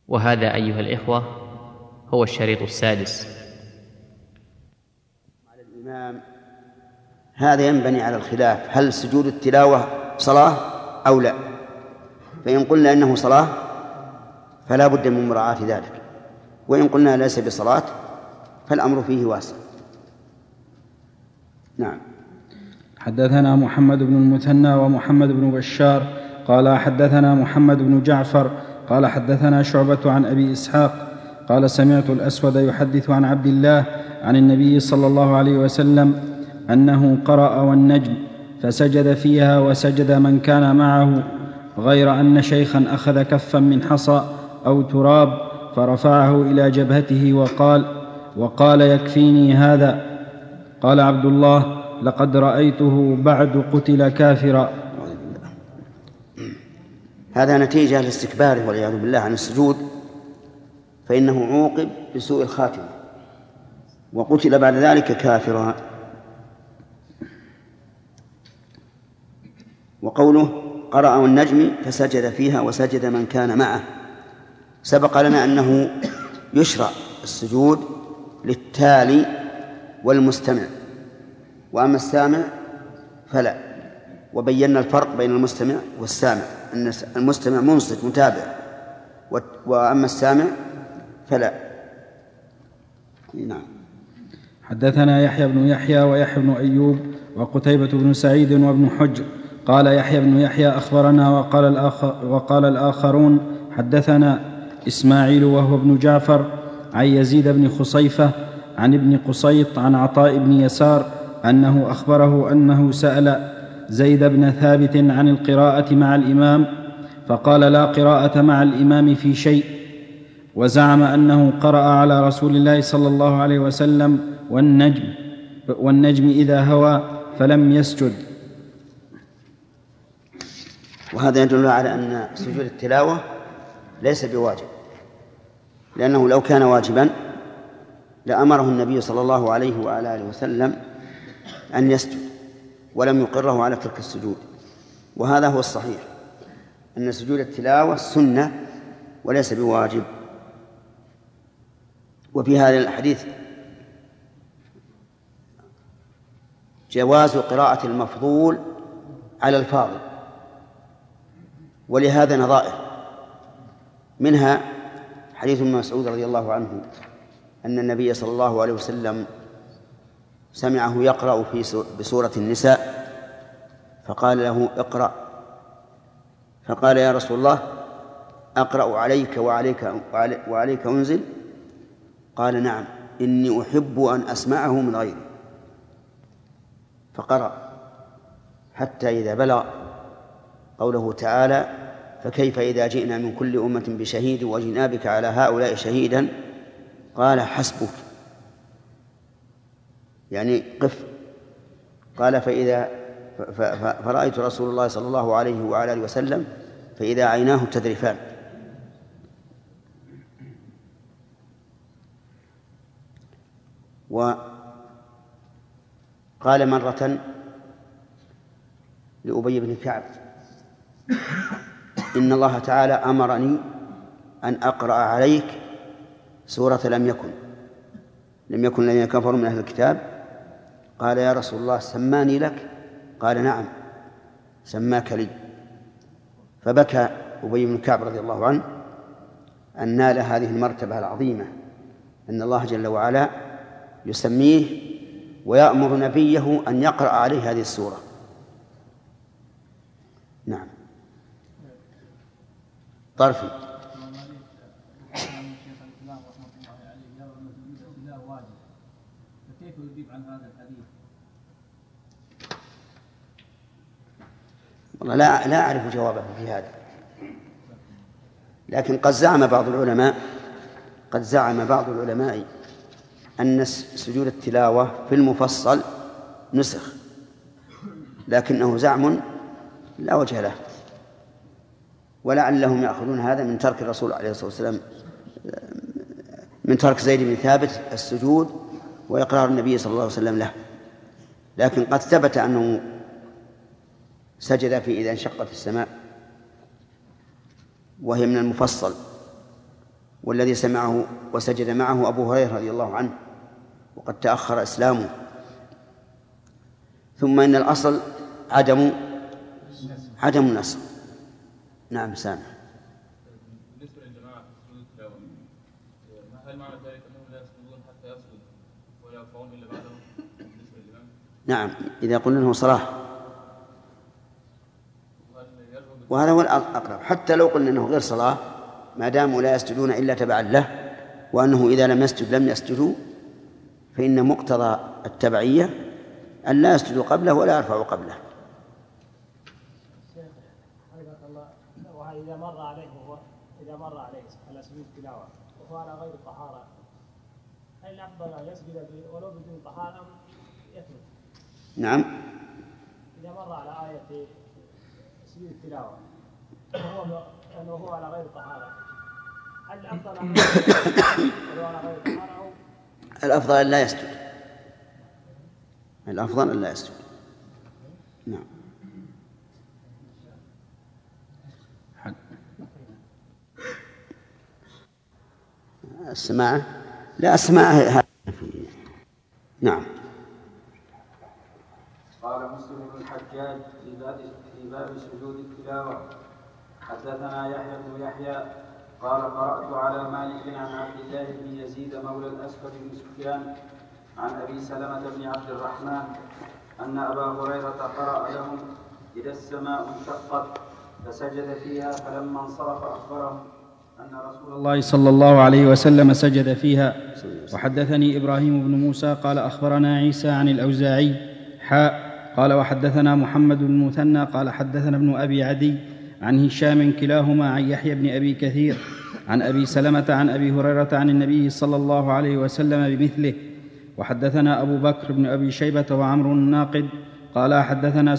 وهذا أيها الإخوة هو الشريط السادس. على الإمام هذا ينبني على الخلاف، هل سجود التلاوة صلاة أو لا؟ فإن قلنا إنه صلاة فلا بد من مراعاة ذلك، وإن قلنا ليس بصلاة فالأمر فيه واسع. نعم. حدثنا محمد بن المثنى ومحمد بن بشار قال حدثنا محمد بن جعفر قال حدثنا شعبة عن أبي إسحاق قال سمعت الأسود يحدث عن عبد الله عن النبي صلى الله عليه وسلم أنه قرأ والنجم فسجد فيها وسجد من كان معه، غير أن شيخا أخذ كفا من حصى أو تراب فرفعه إلى جبهته وقال يكفيني هذا. قال عبد الله لقد رأيته بعد قتل كافرا. هذا نتيجة لاستكباره والعياذ بالله عن السجود، فإنه عوقب بسوء الخاتمة وقتل بعد ذلك كافرا. وقوله قرأ والنجم فسجد فيها وسجد من كان معه، سبق لنا أنه يشرع السجود للتالي والمستمع، وأما السامع فلا، وبينا الفرق بين المستمع والسامع، أن المستمع منصت متابع، وأما السامع فلا. نعم. حدثنا يحيى بن يحيى ويحيى بن أيوب وقتيبة بن سعيد وابن حجر قال يحيى بن يحيى أخبرنا وقال الآخرون حدثنا إسماعيل وهو ابن جعفر عن يزيد بن خصيفة عن ابن قصيط عن عطاء بن يسار أنه أخبره أنه سأل زيد بن ثابت عن القراءة مع الإمام فقال لا قراءة مع الإمام في شيء، وزعم أنه قرأ على رسول الله صلى الله عليه وسلم والنجم إذا هوى فلم يسجد. وهذا يدل على أن سجود التلاوة ليس بواجب، لأنه لو كان واجبا لأمره النبي صلى الله عليه وعلى آله وسلم أن يسجد ولم يقره على ترك السجود. وهذا هو الصحيح، أن سجود التلاوة سنة وليس بواجب. وفي هذا الحديث جواز قراءة المفضول على الفاضل، ولهذا نظائر، منها حديث ابن مسعود رضي الله عنه أن النبي صلى الله عليه وسلم سمعه يقرأ بسورة النساء فقال له اقرأ، فقال يا رسول الله أقرأ عليك وعليك أنزل؟ قال نعم إني أحب أن أسمعه من غيري، فقرأ حتى إذا بلغ قوله تعالى فكيف إذا جئنا من كل أمة بشهيد وجئنا بك على هؤلاء شهيدا، قال حسبك، يعني قف. قال فرأيت رسول الله صلى الله عليه وعلى آله وسلم فإذا عيناه تذرفان. وقال مرة لأبي بن كعب إن الله تعالى أمرني أن أقرأ عليك سورة لم يكن الذين كفروا من أهل الكتاب. قال يا رسول الله سماني لك؟ قال نعم سماك لي. فبكى أبي بن كعب رضي الله عنه أن نال هذه المرتبة العظيمة، أن الله جل وعلا يسميه ويأمر نبيه أن يقرأ عليه هذه السورة. نعم. طرفي. والله لا أعرف جوابه في هذا، لكن قد زعم بعض العلماء أن سجود التلاوة في المفصل نسخ، لكنه زعم لا وجه له، ولعلهم يأخذون هذا من ترك الرسول عليه الصلاة والسلام، من ترك زيد بن ثابت السجود وإقرار النبي صلى الله عليه وسلم له. لكن قد ثبت أنه سجد في إذا انشقت السماء، وهي من المفصل، والذي سمعه وسجد معه أبو هريرة رضي الله عنه وقد تأخر إسلامه. ثم إن الأصل عدم النسخ. نعم سامع. بالنسبة للجماعة في سجود التلاوة، هل معنى ذلك أنهم لا يسجدون حتى يسجد ولا يرفعون إلا بعده بالنسبة للإمام؟ نعم إذا قلنا أنه صلاة، وهذا هو الأقرب. حتى لو قلنا أنه غير صلاة ما داموا لا يسجدون إلا تبعا له، وأنه إذا لم يسجد لم يسجدوا، فإن مقتضى التبعية أن لا يسجدوا قبله ولا يرفعوا قبله. إذا مر عليه على سبيل التلاوة وهو على غير طهارة، هل الأفضل أن يسجد ولو بدون طهارة أم يترك؟ نعم. إذا مر على آية سبيل التلاوة وهو على غير طهارة، هل الأفضل أن يسجد ولو على غير طهارة أو الأفضل أن لا يسجد؟ الأفضل أن لا يسجد. نعم. السماعة لا أسماء. نعم. قال مسلم بن الحجاج في باب سجود التلاوة: حدثنا يحيى بن يحيى قال قرأت على مالك عن عبد الله بن يزيد مولى الأسود بن سفيان عن أبي سلمة بن عبد الرحمن أن أبا هريرة قرأ لهم: إذا السماء انشقت، فسجد فيها، فلما انصرف أخبرهم أن رسول الله صلى الله عليه وسلم سجد فيها. وحدثني إبراهيم بن موسى قال أخبرنا عيسى عن الأوزاعي قال وحدثنا محمد بن المثنى قال حدثنا ابن أبي عدي عن هشام كلاهما عن يحيى بن أبي كثير عن أبي سلمة عن أبي هريرة عن النبي صلى الله عليه وسلم بمثله. وحدثنا أبو بكر بن أبي شيبة وعمرو الناقد قال حدثنا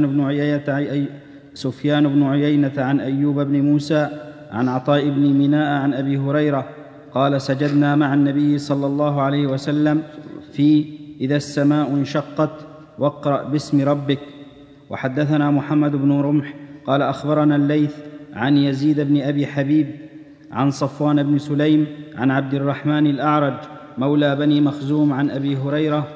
سفيان بن عيينة عن أيوب بن موسى عن عطاء بن مناء عن أبي هريرة قال سجدنا مع النبي صلى الله عليه وسلم في إذا السماء انشقت واقرأ باسم ربك. وحدثنا محمد بن رمح قال أخبرنا الليث عن يزيد بن أبي حبيب عن صفوان بن سليم عن عبد الرحمن الأعرج مولى بني مخزوم عن أبي هريرة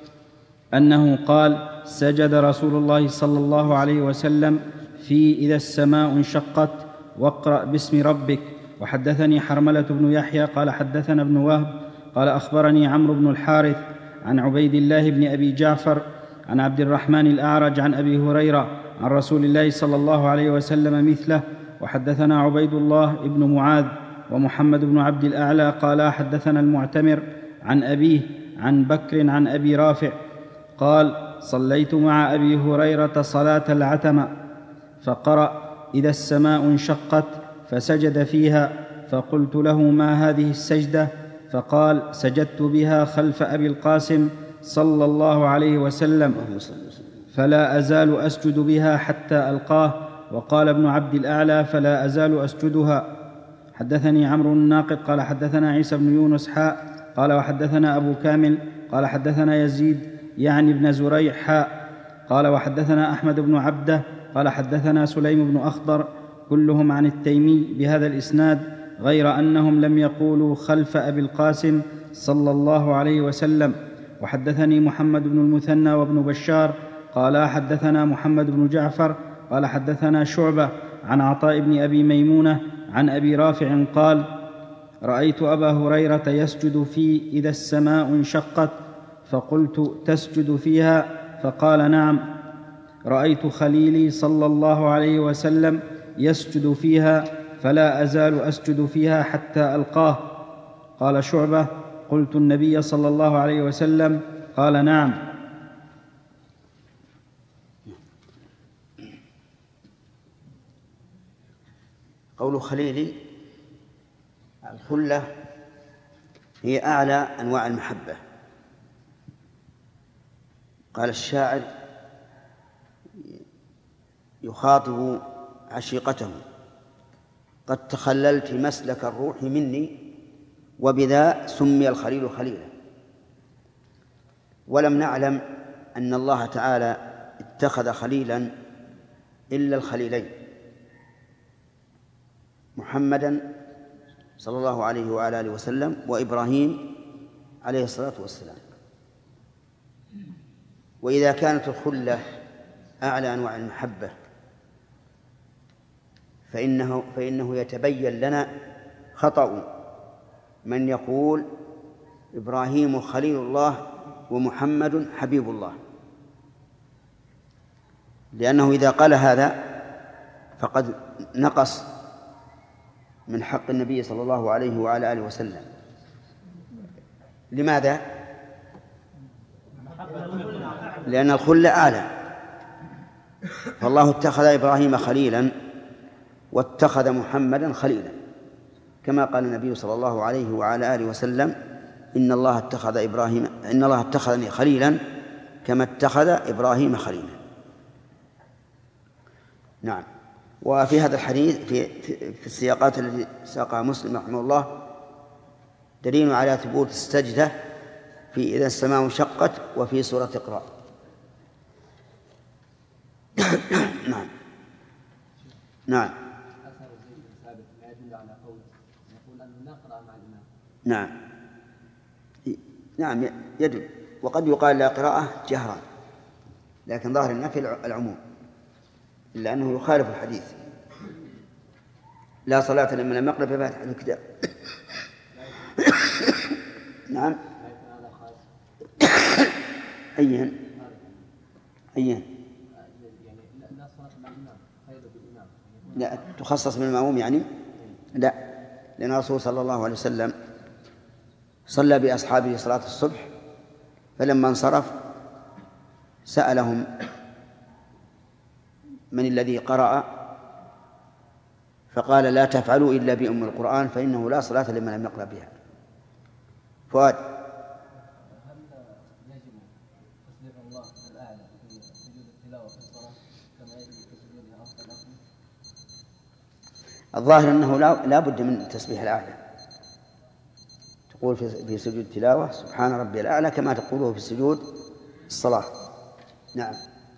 أنه قال سجد رسول الله صلى الله عليه وسلم في إذا السماء انشقت واقرأ باسم ربك. وحدثني حرملة بن يحيى قال حدثنا ابن وهب قال أخبرني عمرو بن الحارث عن عبيد الله بن أبي جعفر عن عبد الرحمن الأعرج عن أبي هريرة عن رسول الله صلى الله عليه وسلم مثله. وحدثنا عبيد الله بن معاذ ومحمد بن عبد الأعلى قال حدثنا المعتمر عن أبيه عن بكر عن أبي رافع قال صليت مع أبي هريرة صلاة العتمة فقرأ إذا السماء انشقت فسجد فيها، فقلت له ما هذه السجدة؟ فقال سجدت بها خلف أبي القاسم صلى الله عليه وسلم فلا أزال أسجد بها حتى ألقاه. وقال ابن عبد الأعلى فلا أزال أسجدها. حدثني عمرو الناقد قال حدثنا عيسى بن يونس قال وحدثنا أبو كامل قال حدثنا يزيد يعني ابن زريع قال وحدثنا أحمد بن عبده قال حدثنا سليم بن أخضر كلهم عن التيمي بهذا الإسناد غير أنهم لم يقولوا خلف أبي القاسم صلى الله عليه وسلم. وحدثني محمد بن المثنى وابن بشار قال حدثنا محمد بن جعفر قال حدثنا شعبة عن عطاء بن أبي ميمونة عن أبي رافع قال رأيت أبا هريرة يسجد في إذا السماء انشقت فقلت تسجد فيها؟ فقال نعم. رأيت خليلي صلى الله عليه وسلم يسجد فيها فلا أزال أسجد فيها حتى ألقاه. قال شعبة قلت النبي صلى الله عليه وسلم؟ قال نعم. قول خليلي الخلة هي أعلى أنواع المحبة. قال الشاعر يخاطب عشيقته قد تخللت مسلك الروح مني وبذا سمي الخليل خليلا. ولم نعلم أن الله تعالى اتخذ خليلا إلا الخليلين محمدا صلى الله عليه وعلى آله وسلم وإبراهيم عليه الصلاة والسلام. وإذا كانت الخلة أعلى أنواع المحبة فإنه يتبين لنا خطأ من يقول إبراهيم خليل الله ومحمد حبيب الله، لأنه إذا قال هذا فقد نقص من حق النبي صلى الله عليه وعلى آله وسلم. لماذا؟ لأن الخلة أعلى، فالله اتخذ إبراهيم خليلا واتخذ محمدا خليلا، كما قال النبي صلى الله عليه وعلى آله وسلم إن الله اتخذني خليلا كما اتخذ إبراهيم خليلا. نعم. وفي هذا الحديث في السياقات التي ساقها مسلم رحمه الله دليل على ثبوت السجدة في إذا السماء انشقت وفي سورة اقرأ. نعم. نعم. نعم. نعم يدل، وقد يقال لا قراءة جهرا، لكن ظاهر النفي العموم، إلا أنه يخالف الحديث لا صلاة لمن لم يقرأ بفاتحة الكتاب. نعم. أيهن؟ لا تخصص من المأموم يعني؟ لا، لأن الرسول صلى الله عليه وسلم صلى بأصحابه صلاة الصبح، فلما انصرف سألهم من الذي قرأ، فقال لا تفعلوا إلا بأم القرآن فإنه لا صلاة لمن لم يقرأ بها. فؤاد. هل يجب تسبيح الله الأعلى في سجود التلاوة في الصلاة كما يجب في سجودها أفضل؟ الظاهر أنه لا بد من تسبيح الأعلى، تقول في سجود التلاوة سبحان ربي الأعلى كما تقوله في سجود الصلاة. نعم.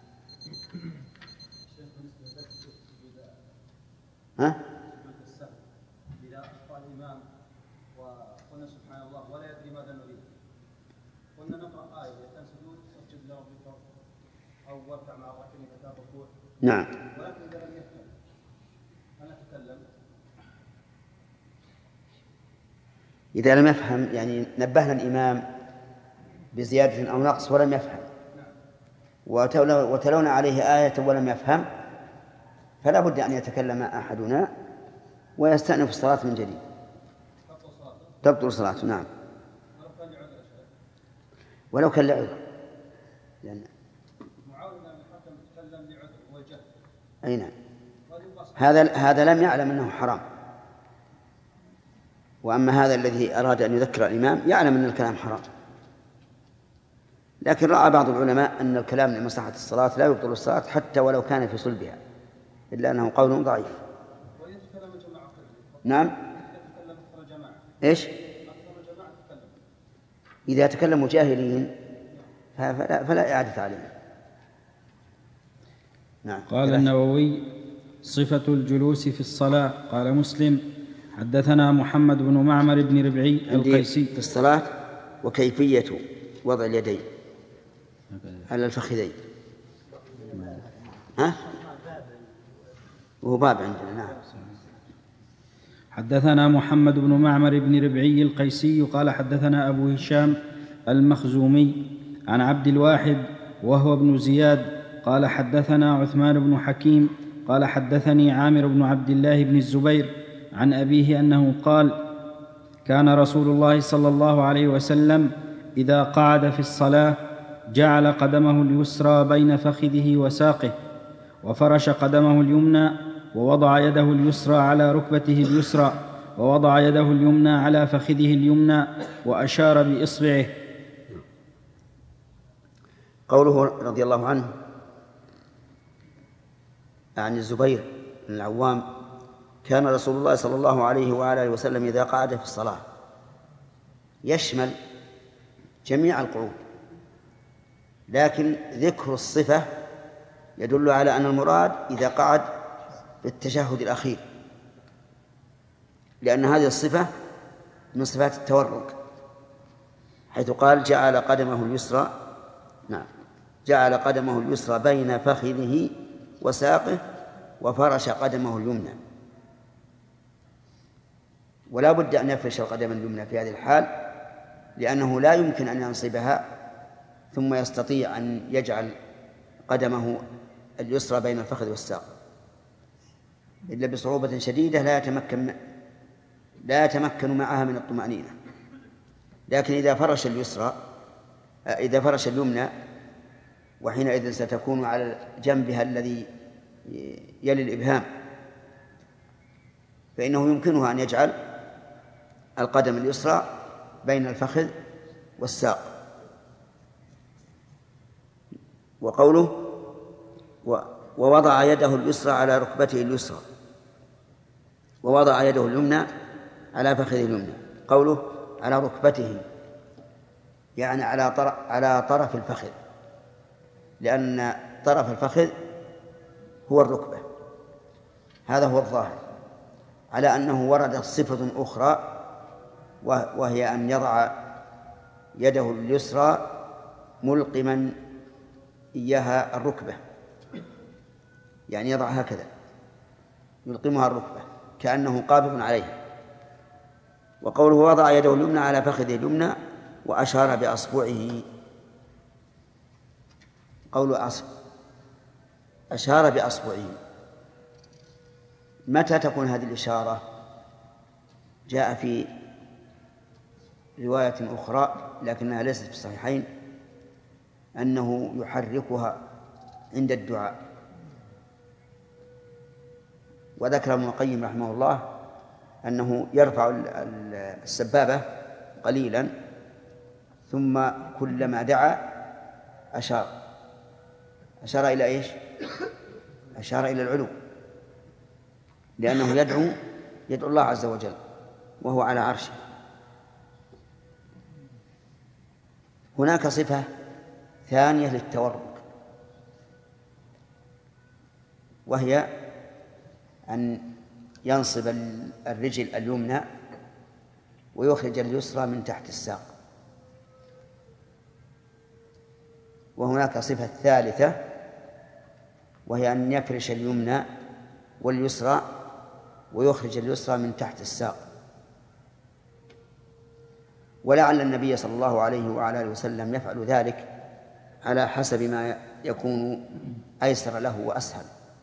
ها؟ إذا أخطأ الإمام وقلنا سبحان الله ولا يدري ماذا نريد، قلنا نقرأ آية كان سجود اسجد لربك أو واركع مع الراكعين إذا كان ركوع. نعم. ولكن إذا لم يفهم هل نتكلم؟ إذا لم يفهم يعني نبهنا الإمام بزيادة أو نقص ولم يفهم، وتلونا عليه آية ولم يفهم، فلا بد أن يتكلم أحدنا ويستأنف الصلاة من جديد. تبطل صلاته. نعم. ولو كان لعذر، لأن أي نعم، هذا لم يعلم أنه حرام. وأما هذا الذي أراد أن يذكر الإمام يعلم أن الكلام حرام، لكن رأى بعض العلماء أن الكلام لمصلحة الصلاة لا يبطل الصلاة حتى ولو كان في صلبها، إلا أنه قول ضعيف. نعم. إيش؟ إذا تكلموا جاهلين فلا إعادة عليهم. نعم. قال النووي صفة الجلوس في الصلاة. قال مسلم حدثنا محمد بن معمر بن ربعي القيسي في الصلاة وكيفية وضع اليدين على الفخذين. ها؟ وهو باب عندنا. نعم. حدثنا محمد بن معمر بن ربعي القيسي قال حدثنا أبو هشام المخزومي عن عبد الواحد وهو ابن زياد قال حدثنا عثمان بن حكيم قال حدثني عامر بن عبد الله بن الزبير عن أبيه أنه قال كان رسول الله صلى الله عليه وسلم إذا قعد في الصلاة جعل قدمه اليسرى بين فخذه وساقه وفرش قدمه اليمنى ووضع يده اليسرى على ركبته اليسرى ووضع يده اليمنى على فخذه اليمنى وأشار بإصبعه. قوله رضي الله عنه عن الزبير بن العوام كان رسول الله صلى الله عليه وآله وسلم إذا قعد في الصلاة يشمل جميع القعود، لكن ذكر الصفة يدل على أن المراد إذا قعد في التشهد الأخير، لأن هذه الصفة من صفات التورك، حيث قال جعل قدمه اليسرى، نعم، جعل قدمه اليسرى بين فخذه وساقه وفرش قدمه اليمنى. ولا بد أن يفرش القدم اليمنى في هذه الحال، لأنه لا يمكن أن ينصبها ثم يستطيع أن يجعل قدمه اليسرى بين الفخذ والساق إلا بصعوبة شديدة لا يتمكن معها من الطمأنينة. لكن إذا فرش اليمنى، وحينئذ ستكون على جنبها الذي يلي الإبهام، فإنه يمكنها أن يجعل القدم اليسرى بين الفخذ والساق. وقوله ووضع يده اليسرى على ركبته اليسرى، ووضع يده اليمنى على فخذه اليمنى. قوله على ركبته يعني على طرف الفخذ، لأن طرف الفخذ هو الركبة، هذا هو الظاهر، على أنه وردت صفة أخرى وهي أن يضع يده اليسرى ملقما إياها الركبة، يعني يضع هكذا يلقمها الركبة كأنه قابض عليها. وقوله وضع يده اليمنى على فخذه اليمنى وأشار بأصبعه، قول أشار بأصبعه، متى تكون هذه الإشارة؟ جاء في رواية أخرى لكنها ليست في الصحيحين أنه يحركها عند الدعاء. وذكر ابن القيم رحمه الله أنه يرفع السبابة قليلا ثم كلما دعا أشار إلى إيش؟ أشار إلى العلو، لأنه يدعو الله عز وجل وهو على عرشه. هناك صفة ثانية للتورك، وهي أن ينصب الرجل اليمنى ويخرج اليسرى من تحت الساق. وهناك صفة ثالثة وهي أن يفرش اليمنى واليسرى ويخرج اليسرى من تحت الساق. ولعل النبي صلى الله عليه وعلى آله وسلم يفعل ذلك على حسب ما يكون أيسر له وأسهل.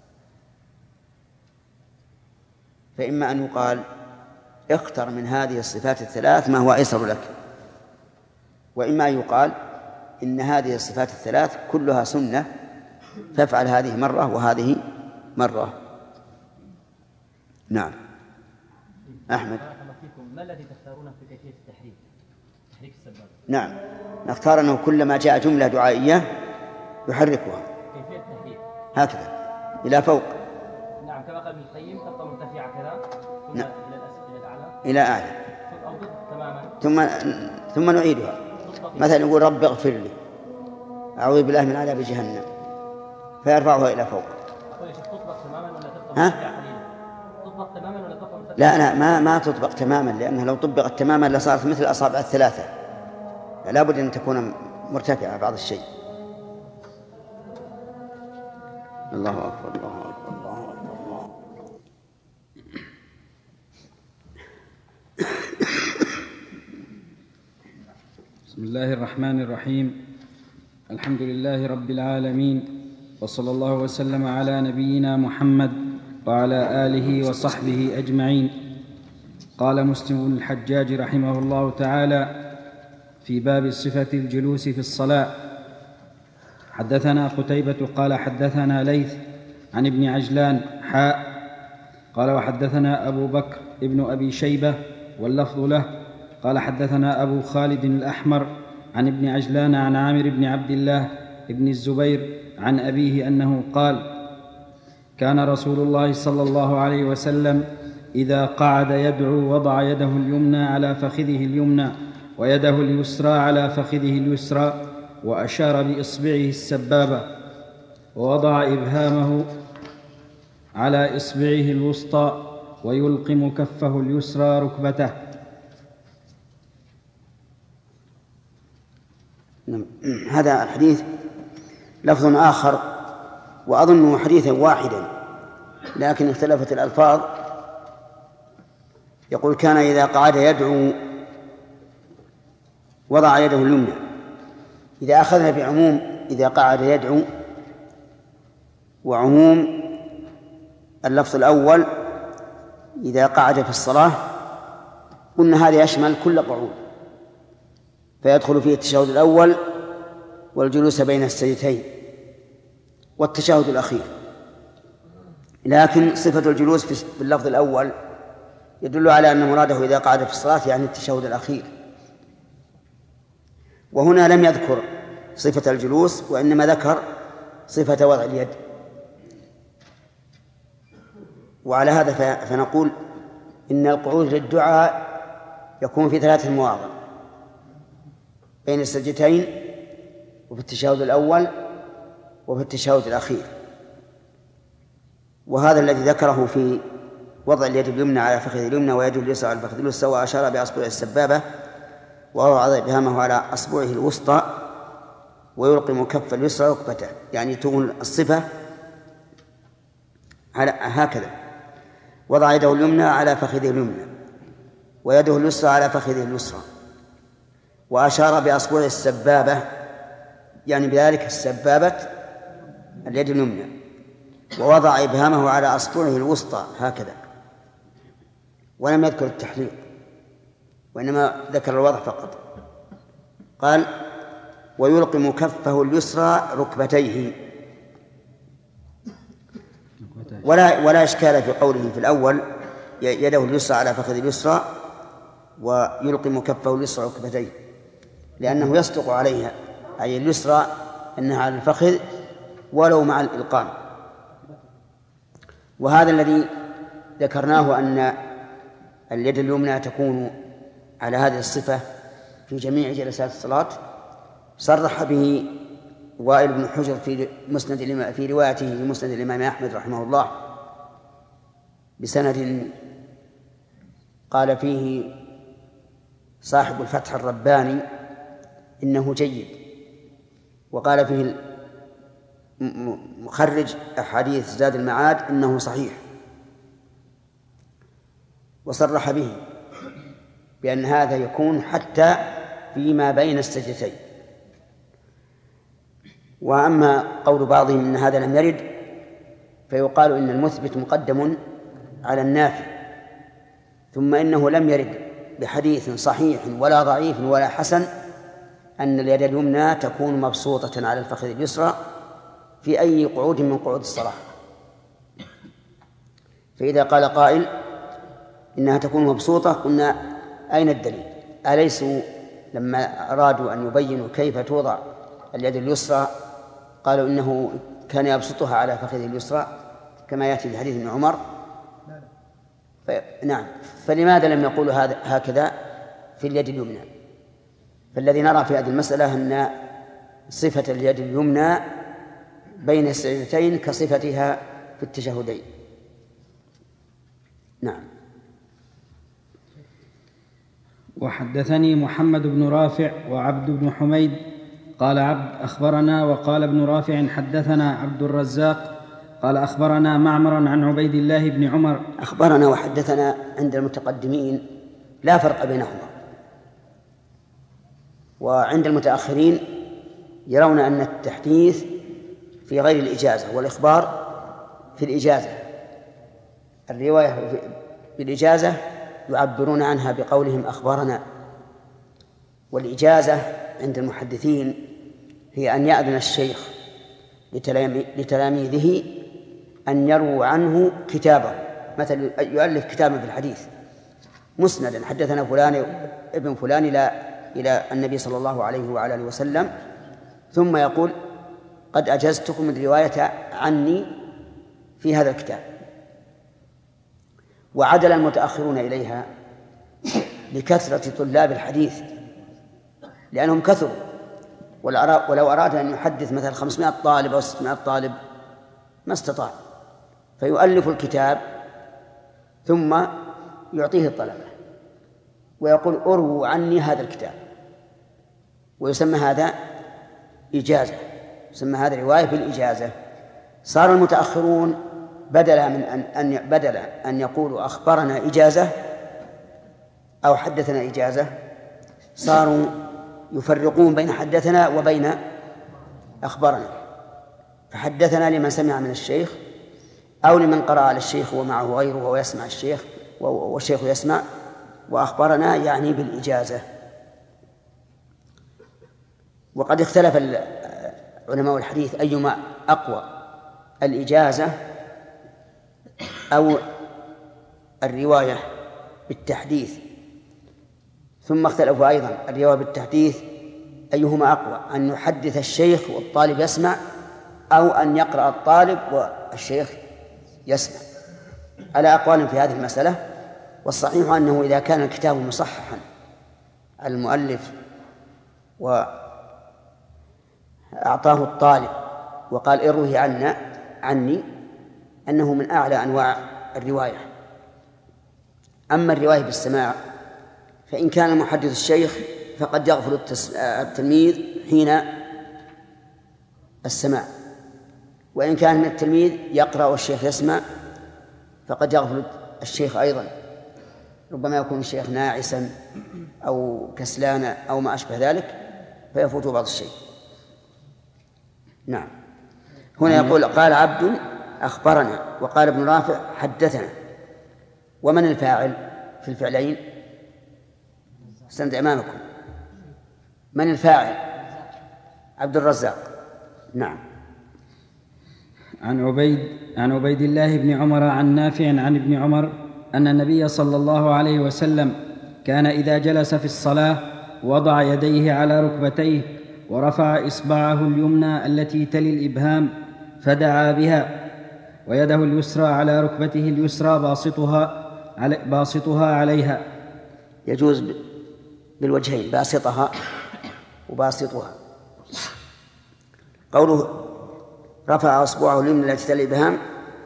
فإما أن يقال اختر من هذه الصفات الثلاث ما هو أيسر لك، وإما أن يقال إن هذه الصفات الثلاث كلها سنة فافعل هذه مرة وهذه مرة. نعم. أحمد، ما الذي تختارونه في كيفية تحريك السبابة؟ نعم، نختار أنه كلما جاء جملة دعائية يحركها كيفية التحريك هكذا إلى فوق. نعم، كما قال ابن القيم تبقى مرتفعة كذا ثم نعم. إلى الأعلى أو تماما ثم نعيدها. مثلا يقول رب اغفر لي، أعوذ بالله من عذاب جهنم، فيرفعها إلى فوق. تطبق تماما ولا تبقى مرتفعة قليلا؟ تطبق تماما ولا تبقى مرتفعة؟ لا ما تطبق تماما، لأنها لو طبقت تماما لصارت مثل الأصابع الثلاثة، لا بد أن تكون مرتفعة بعض الشيء. الله أكبر الله أكبر الله أكبر الله. بسم الله الرحمن الرحيم. الحمد لله رب العالمين، وصلى الله وسلم على نبينا محمد وعلى آله وصحبه أجمعين. قال مسلم بن الحجاج رحمه الله تعالى في باب صفة الجلوس في الصلاة: حدثنا قتيبة قال حدثنا ليث عن ابن عجلان قال وحدثنا أبو بكر ابن أبي شيبة واللفظ له قال حدثنا أبو خالد الأحمر عن ابن عجلان عن عامر بن عبد الله ابن الزبير عن أبيه أنه قال: كان رسول الله صلى الله عليه وسلم إذا قعد يدعو وضع يده اليمنى على فخذه اليمنى ويده اليسرى على فخذه اليسرى، وأشار بإصبعه السبابة، ووضع إبهامه على إصبعه الوسطى ويلقم كفه اليسرى ركبته. هذا الحديث لفظ آخر وأظنه حديثا واحدا لكن اختلفت الألفاظ. يقول: كان إذا قعد يدعو وضع يده اليمنى. إذا أخذنا بعموم إذا قعد يدعو وعموم اللفظ الأول إذا قعد في الصلاة قلنا هذا يشمل كل قعود، فيدخل فيه التشهد الأول والجلوس بين السجدتين والتشهد الأخير. لكن صفة الجلوس في اللفظ الأول يدل على أن مراده إذا قعد في الصلاة يعني التشهد الأخير، وهنا لم يذكر صفة الجلوس وإنما ذكر صفة وضع اليد. وعلى هذا فنقول إن القعود للدعاء يكون في 3 مواضع: بين السجدتين وفي التشهد الأول وفي التشهد الأخير. وهذا الذي ذكره في وضع اليد اليمنى على فخذ اليمنى ويده اليسرى على الفخذ اليسرى، وأشار بأصبعه السبابة ووضع إبهامه على أصبعه الوسطى ويلقم كف اليسرى ركبته، يعني تكون الصفة على هكذا: وضع يده اليمنى على فخذه اليمنى ويده اليسرى على فخذه اليسرى، وأشار بأصبعه السبابة يعني بذلك السبابة اليد اليمنى، ووضع إبهامه على أصبعه الوسطى هكذا، ولم يذكر التحليق وإنما ذكر الوضع فقط. قال: ويلقم كفه اليسرى ركبتيه. ولا إشكال في قوله في الأول يده اليسرى على فخذ اليسرى ويلقم كفه اليسرى ركبتيه، لأنه يصدق عليها أي اليسرى أنها على الفخذ ولو مع الإلقام. وهذا الذي ذكرناه أن اليد اليمنى تكون على هذه الصفة في جميع جلسات الصلاة صرح به وائل بن حجر في روايته في مسند الإمام أحمد رحمه الله بسند قال فيه صاحب الفتح الرباني إنه جيد، وقال فيه مخرج أحاديث زاد المعاد إنه صحيح، وصرح به بأن هذا يكون حتى فيما بين السجدتين. وأما قول بعضهم إن هذا لم يرد فيقال إن المثبت مقدم على النافي، ثم إنه لم يرد بحديث صحيح ولا ضعيف ولا حسن أن اليد اليمنى تكون مبسوطة على الفخذ اليسرى في أي قعود من قعود الصلاة. فإذا قال قائل إنها تكون مبسوطة قلنا أين الدليل؟ أليسوا لما أرادوا أن يبينوا كيف توضع اليد اليسرى قالوا إنه كان يبسطها على فخذه اليسرى كما يأتي في حديث ابن عمر؟ نعم، فلماذا لم يقولوا هكذا في اليد اليمنى؟ فالذي نرى في هذه المسألة أن صفة اليد اليمنى بين السجدتين كصفتها في التشهدين. نعم. وحدثني محمد بن رافع وعبد بن حميد قال عبد أخبرنا، وقال ابن رافع حدثنا عبد الرزاق قال أخبرنا معمر عن عبيد الله بن عمر. أخبرنا وحدثنا عند المتقدمين لا فرق بينهما، وعند المتأخرين يرون أن التحديث في غير الإجازة والإخبار في الإجازة. الرواية بالإجازة يعبرون عنها بقولهم أخبرنا، والإجازة عند المحدثين هي أن يأذن الشيخ لتلاميذه أن يرووا عنه كتابه، مثل يؤلف كتابا في الحديث مسندا حدثنا فلان ابن فلان إلى النبي صلى الله عليه وعلى آله وسلم، ثم يقول قد أجزتكم الرواية عني في هذا الكتاب. وعدل المتأخرون إليها لكثرة طلاب الحديث لأنهم كثروا، ولو أراد أن يحدث مثلا 500 طالب أو 600 طالب ما استطاع، فيؤلف الكتاب ثم يعطيه الطلبة ويقول أرووا عني هذا الكتاب، ويسمى هذا إجازة، يسمى هذا رواية بالإجازة. صار المتأخرون بدل أن يقولوا أخبرنا إجازة أو حدثنا إجازة، صاروا يفرقون بين حدثنا وبين أخبرنا، فحدثنا لمن سمع من الشيخ أو لمن قرأ على الشيخ ومعه غيره ويسمع الشيخ والشيخ يسمع، وأخبرنا يعني بالإجازة. وقد اختلف علماء الحديث أيما أقوى، الإجازة أو الرواية بالتحديث، ثم اختلفوا أيضا الرواية بالتحديث أيهما أقوى، أن يحدث الشيخ والطالب يسمع أو أن يقرأ الطالب والشيخ يسمع، على أقوال في هذه المسألة. والصحيح أنه إذا كان الكتاب مصححا على المؤلف وأعطاه الطالب وقال اروه عني أنه من أعلى أنواع الرواية. أما الرواية بالسماع فإن كان المحدث الشيخ فقد يغفل التلميذ حين السماع، وإن كان من التلميذ يقرأ والشيخ يسمع فقد يغفل الشيخ أيضا، ربما يكون الشيخ ناعسا أو كسلانا أو ما أشبه ذلك فيفوت بعض الشيء. نعم. هنا يقول قال عبد أخبرنا، وقال ابن رافع حدثنا. ومن الفاعل في الفعلين؟ استند أمامكم. من الفاعل؟ عبد الرزاق. نعم. عن عبيد الله بن عمر عن نافع عن ابن عمر أن النبي صلى الله عليه وسلم كان إذا جلس في الصلاة وضع يديه على ركبتيه ورفع إصبعه اليمنى التي تلي الإبهام فدعا بها، ويده اليسرى على ركبته اليسرى باسطها عليها. يجوز بالوجهين، باسطها وباسطها. قوله رفع أصبعه اليمنى التي تلي الإبهام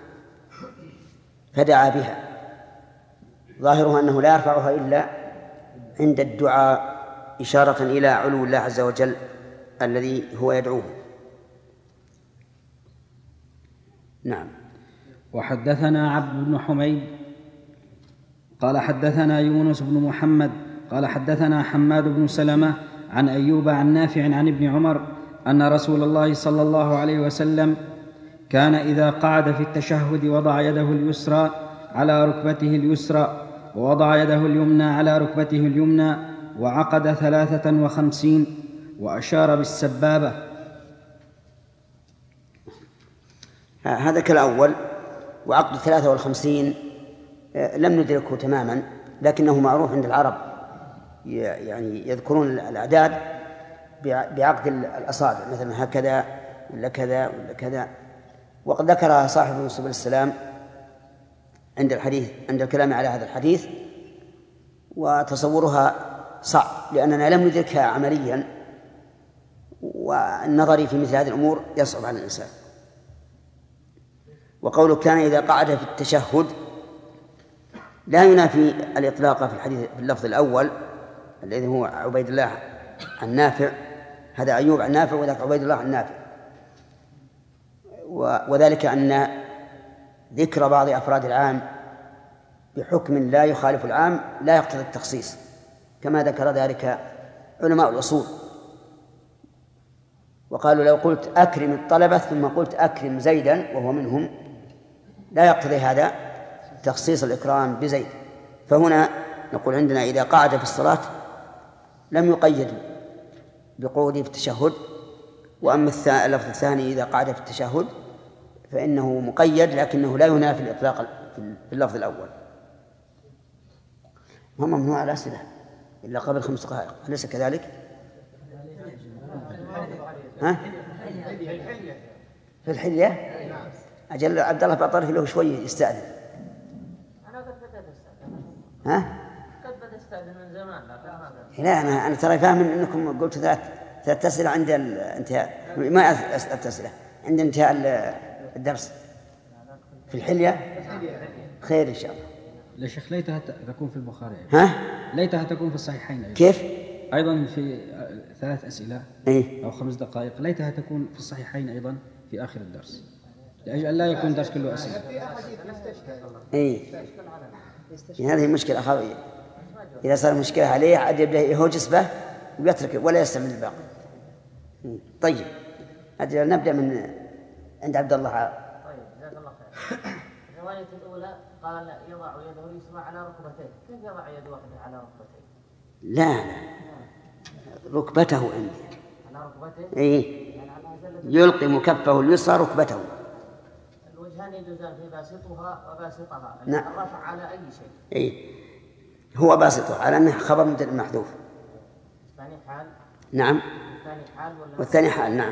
فدعا بها، ظاهرها أنه لا يرفعها إلا عند الدعاء، إشارة إلى علو الله عز وجل الذي هو يدعوه. نعم. وحدثنا عبد بن حميد قال حدثنا يونس بن محمد قال حدثنا حماد بن سلمة عن أيوب عن نافع عن ابن عمر أن رسول الله صلى الله عليه وسلم كان إذا قعد في التشهد وضع يده اليسرى على ركبته اليسرى ووضع يده اليمنى على ركبته اليمنى وعقد 53 وأشار بالسبابة. هذا كالأول. وعقد 53 لم ندركه تماما، لكنه معروف عند العرب، يعني يذكرون الأعداد بعقد الأصابع، مثلا هكذا ولا كذا ولا كذا. وقد ذكر صاحب سبل السلام عند الكلام على هذا الحديث، وتصورها صعب لأننا لم ندركها عمليا، والنظر في مثل هذه الأمور يصعب على الإنسان. وقوله كان إذا قعد في التشهد لا ينافي الإطلاق في الحديث في اللفظ الأول الذي هو عبيد الله عن نافع، هذا أيوب عن نافع وذاك عبيد الله عن نافع، وذلك أن ذكر بعض أفراد العام بحكم لا يخالف العام لا يقتضي التخصيص، كما ذكر ذلك علماء الأصول، وقالوا لو قلت أكرم الطلبة ثم قلت أكرم زيدا وهو منهم لا يقتضي هذا تخصيص الإكرام بزيد. فهنا نقول عندنا إذا قعد في الصلاة لم يقيد بقعوده في التشهد، وأما اللفظ الثاني إذا قعد في التشهد فإنه مقيد لكنه لا ينافي الإطلاق في اللفظ الأول. هم ممنوع الأسئلة إلا قبل 5 دقائق، أليس كذلك؟ ها؟ في الحلية؟ أجل عبد الله بعطارف له شوية يستأذن. أنا قد بدأت أستأذن. ها؟ قد بدأت أستأذن من زمان. لا أنا ترى فاهم أنكم قلت 3 أسئلة عند الانتهاء، ما 3 أسئلة عند انتهاء الدرس. في الحلية خير إن شاء الله. يا شيخ ليتها تكون في البخاري أيضا. ها؟ ليتها تكون في الصحيحين أيضا. كيف؟ أيضا في 3 أسئلة إيه؟ أو 5 دقائق، ليتها تكون في الصحيحين أيضا في آخر الدرس، لأجل لا يكون درس كله أسئلة. إيه؟ هذه المشكلة خاوية. إذا صار مشكلة عليه عاد يبدأ يهوجس به ويترك ولا يستعمل الباقي. طيب أجل نبدأ من عند عبد الله. طيب جزاك الله خير. الرواية الأولى قال يضع يده اليسرى على ركبتيه، كيف يضع يد واحدة على ركبتيه؟ لا ركبته عندي. على ركبته؟ إيه؟ يعني على يلقم كفه اليسرى ركبته. الوجهان يجوزان في باسطها وباسطها. نعم. الرفع على أي شيء؟ إيه؟ هو باسطه على أنه خبر مبتدأ محذوف. الثاني حال؟ نعم. الثاني حال ولا؟ والثاني حال. نعم.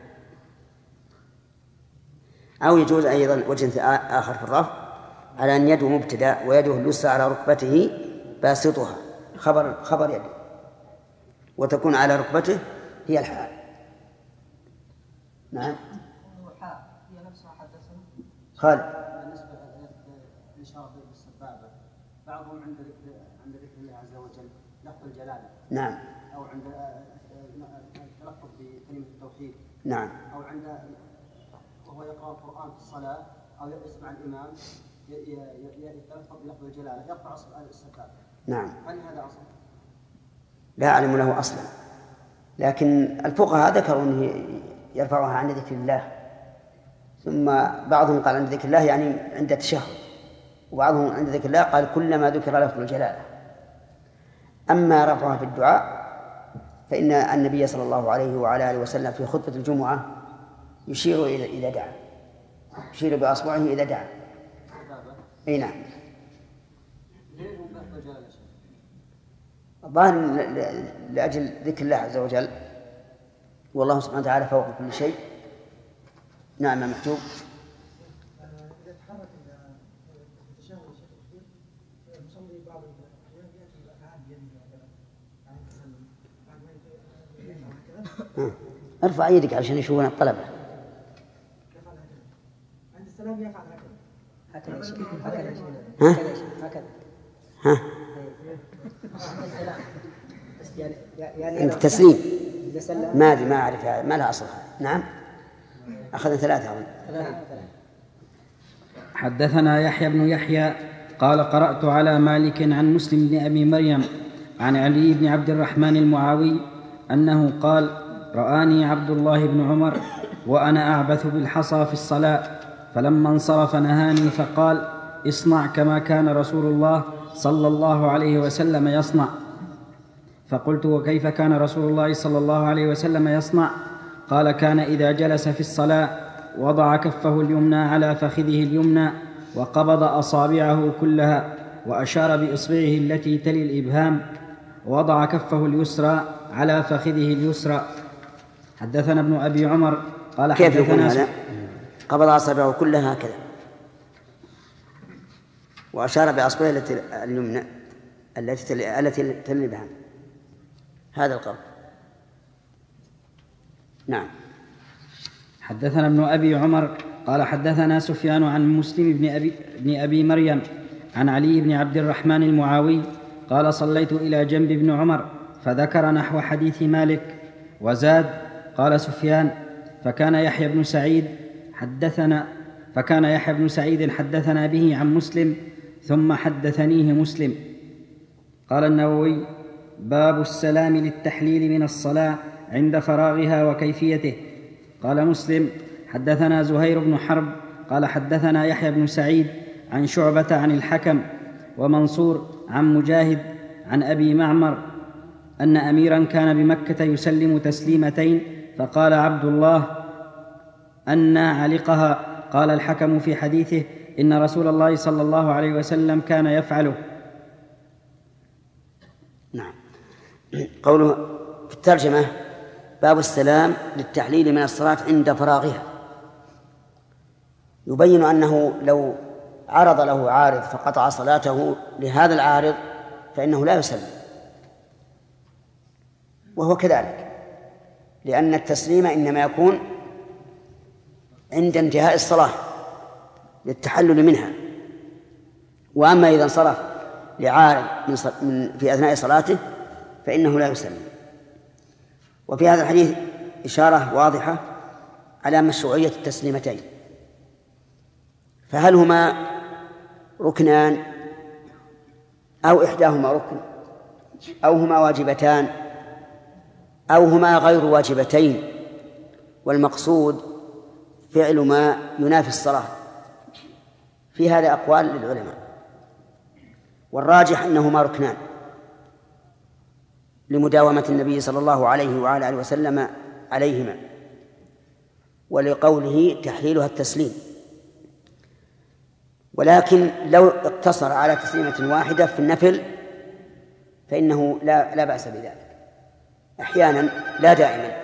أو يجوز أيضا وجه آخر في الرفع على أن يده مبتدأ ويده اليسرى على ركبته باسطها، خبر يده، وتكون على ركبته هي الحال. نعم. هي نفسها حدثنا خالد. بالنسبة للإشارة بالسبابة، بعضهم عند ذكر الله عز وجل لفظ الجلالة. نعم. أو عند التلفظ بكلمة التوحيد. نعم. أو عند وهو يقرأ القرآن في الصلاة أو يسمع الإمام يتلفظ بلفظ الجلالة يرفع السبابة. نعم. هل هذا أصل؟ لا أعلم له أصلا، لكن الفقهاء ذكروا أنه يرفعها عند ذكر الله، ثم بعضهم قال عند ذكر الله يعني عند التشهد، وبعضهم عند ذكر الله قال كلما ذكر لفظ الجلالة. أما رفعها في الدعاء فإن النبي صلى الله عليه وعلى آله وسلم في خطبة الجمعة يشير إذا دعا، يشير بأصبعه إذا دعا. أي نعم. الظاهر لأجل ذكر الله عز وجل، والله سبحانه وتعالى فوق كل شيء. نعم مكتوب. إذا تحرك التشهد الشيخ الأخير المصلي بعض الأحيان يأتي الأفعال بيده عن التسلم بعد ما هكذا. ارفع يدك عشان يشوفون الطلبة. يفعل هكذا عند السلام، يفعل هكذا. هكذا. ها؟ يعني عند التسليم ما أدري، ما أعرف، ما لها أصل. نعم. أخذنا 3. حدثنا يحيى بن يحيى قال قرأت على مالك عن مسلم بن أبي مريم عن علي بن عبد الرحمن المعاوي أنه قال رآني عبد الله بن عمر وأنا أعبث بالحصى في الصلاة، فلما انصرف نهاني فقال اصنع كما كان رسول الله صلى الله عليه وسلم يصنع. فقلت وكيف كان رسول الله صلى الله عليه وسلم يصنع؟ قال كان إذا جلس في الصلاة وضع كفه اليمنى على فخذه اليمنى وقبض أصابعه كلها وأشار بإصبعه التي تلي الإبهام ووضع كفه اليسرى على فخذه اليسرى. حدثنا ابن أبي عمر قال كيف يكون حدثنا هذا؟ قبض أصابعه كلها هكذا وأشار بأصبعه اليمنى التي تلي الإبهام، هذا القبض. نعم. حدثنا ابن أبي عمر قال حدثنا سفيان عن مسلم بن أبي مريم عن علي بن عبد الرحمن المعاوي قال صليت إلى جنب ابن عمر فذكر نحو حديث مالك وزاد. قال سفيان فكان يحيى بن سعيد حدثنا به عن مسلم ثم حدثنيه مسلم. قال النووي باب السلام للتحليل من الصلاة عند فراغها وكيفيته. قال مسلم حدثنا زهير بن حرب قال حدثنا يحيى بن سعيد عن شعبة عن الحكم ومنصور عن مجاهد عن أبي معمر أن أميرا كان بمكة يسلم تسليمتين فقال عبد الله أنى علقها. قال الحكم في حديثه إن رسول الله صلى الله عليه وسلم كان يفعله. نعم. قوله في الترجمة باب السلام للتحليل من الصلاة عند فراغها، يبين أنه لو عرض له عارض فقطع صلاته لهذا العارض فإنه لا يسلم، وهو كذلك، لأن التسليم إنما يكون عند انتهاء الصلاة للتحلل منها، وأما إذا انصرف لعارض في أثناء صلاته فإنه لا يسلم. وفي هذا الحديث إشارة واضحة على مشروعية التسليمتين، فهل هما ركنان أو إحداهما ركن أو هما واجبتان أو هما غير واجبتين، والمقصود فعل ما ينافي الصلاة؟ في هذا أقوال للعلماء، والراجح أنهما ركنان لمداومة النبي صلى الله عليه وعلى آله وسلم عليهما، ولقوله تحليلها التسليم. ولكن لو اقتصر على تسليمة واحدة في النفل فإنه لا بأس بذلك، أحيانا لا دائما.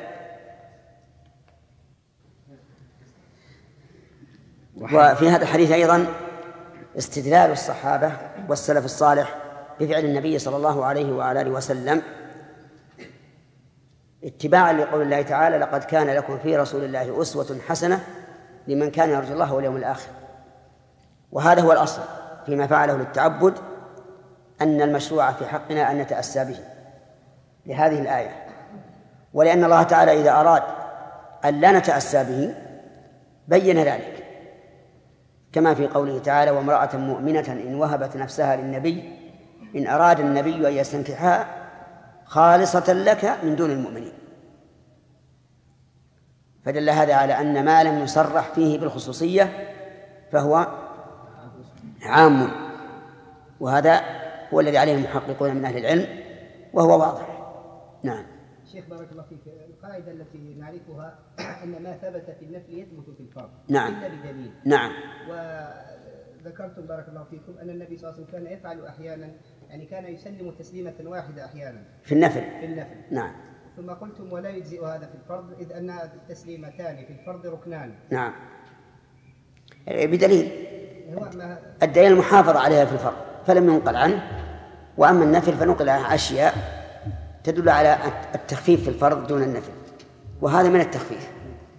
وفي هذا الحديث أيضا استدلال الصحابة والسلف الصالح بفعل النبي صلى الله عليه وعلى آله وسلم اتباعا لقول الله تعالى: لقد كان لكم في رسول الله أسوة حسنة لمن كان يرجو الله واليوم الآخر. وهذا هو الأصل فيما فعله للتعبد، أن المشروع في حقنا أن نتأسى به لهذه الآية، ولأن الله تعالى إذا أراد أن لا نتأسى به بين ذلك، كما في قوله تعالى: وامرأة مؤمنة إن وهبت نفسها للنبي إن أراد النبي أن يستنكحها خالصة لك من دون المؤمنين. فدل هذا على أن ما لم يصرح فيه بالخصوصية فهو عام، وهذا هو الذي عليه المحققون من أهل العلم وهو واضح. نعم. شيخ بارك الله فيك، القاعدة التي نعرفها أن ما ثبت في النفل يثبت في الفرض نعم. إلا بدليل. نعم. وذكرتم بارك الله فيكم أن النبي صلى الله عليه وسلم كان يفعل أحيانا، يعني كان يسلم تسليمة واحدة أحيانا في النفل. نعم. ثم قلتم ولا يجزئ هذا في الفرض إذ أن التسليمتان في الفرض ركنان. نعم، بدليل الدليل المحافظة عليها في الفرض فلم ينقل عنه، وأما النفل فنقل عنه أشياء تدل على التخفيف في الفرض دون النفل، وهذا من التخفيف.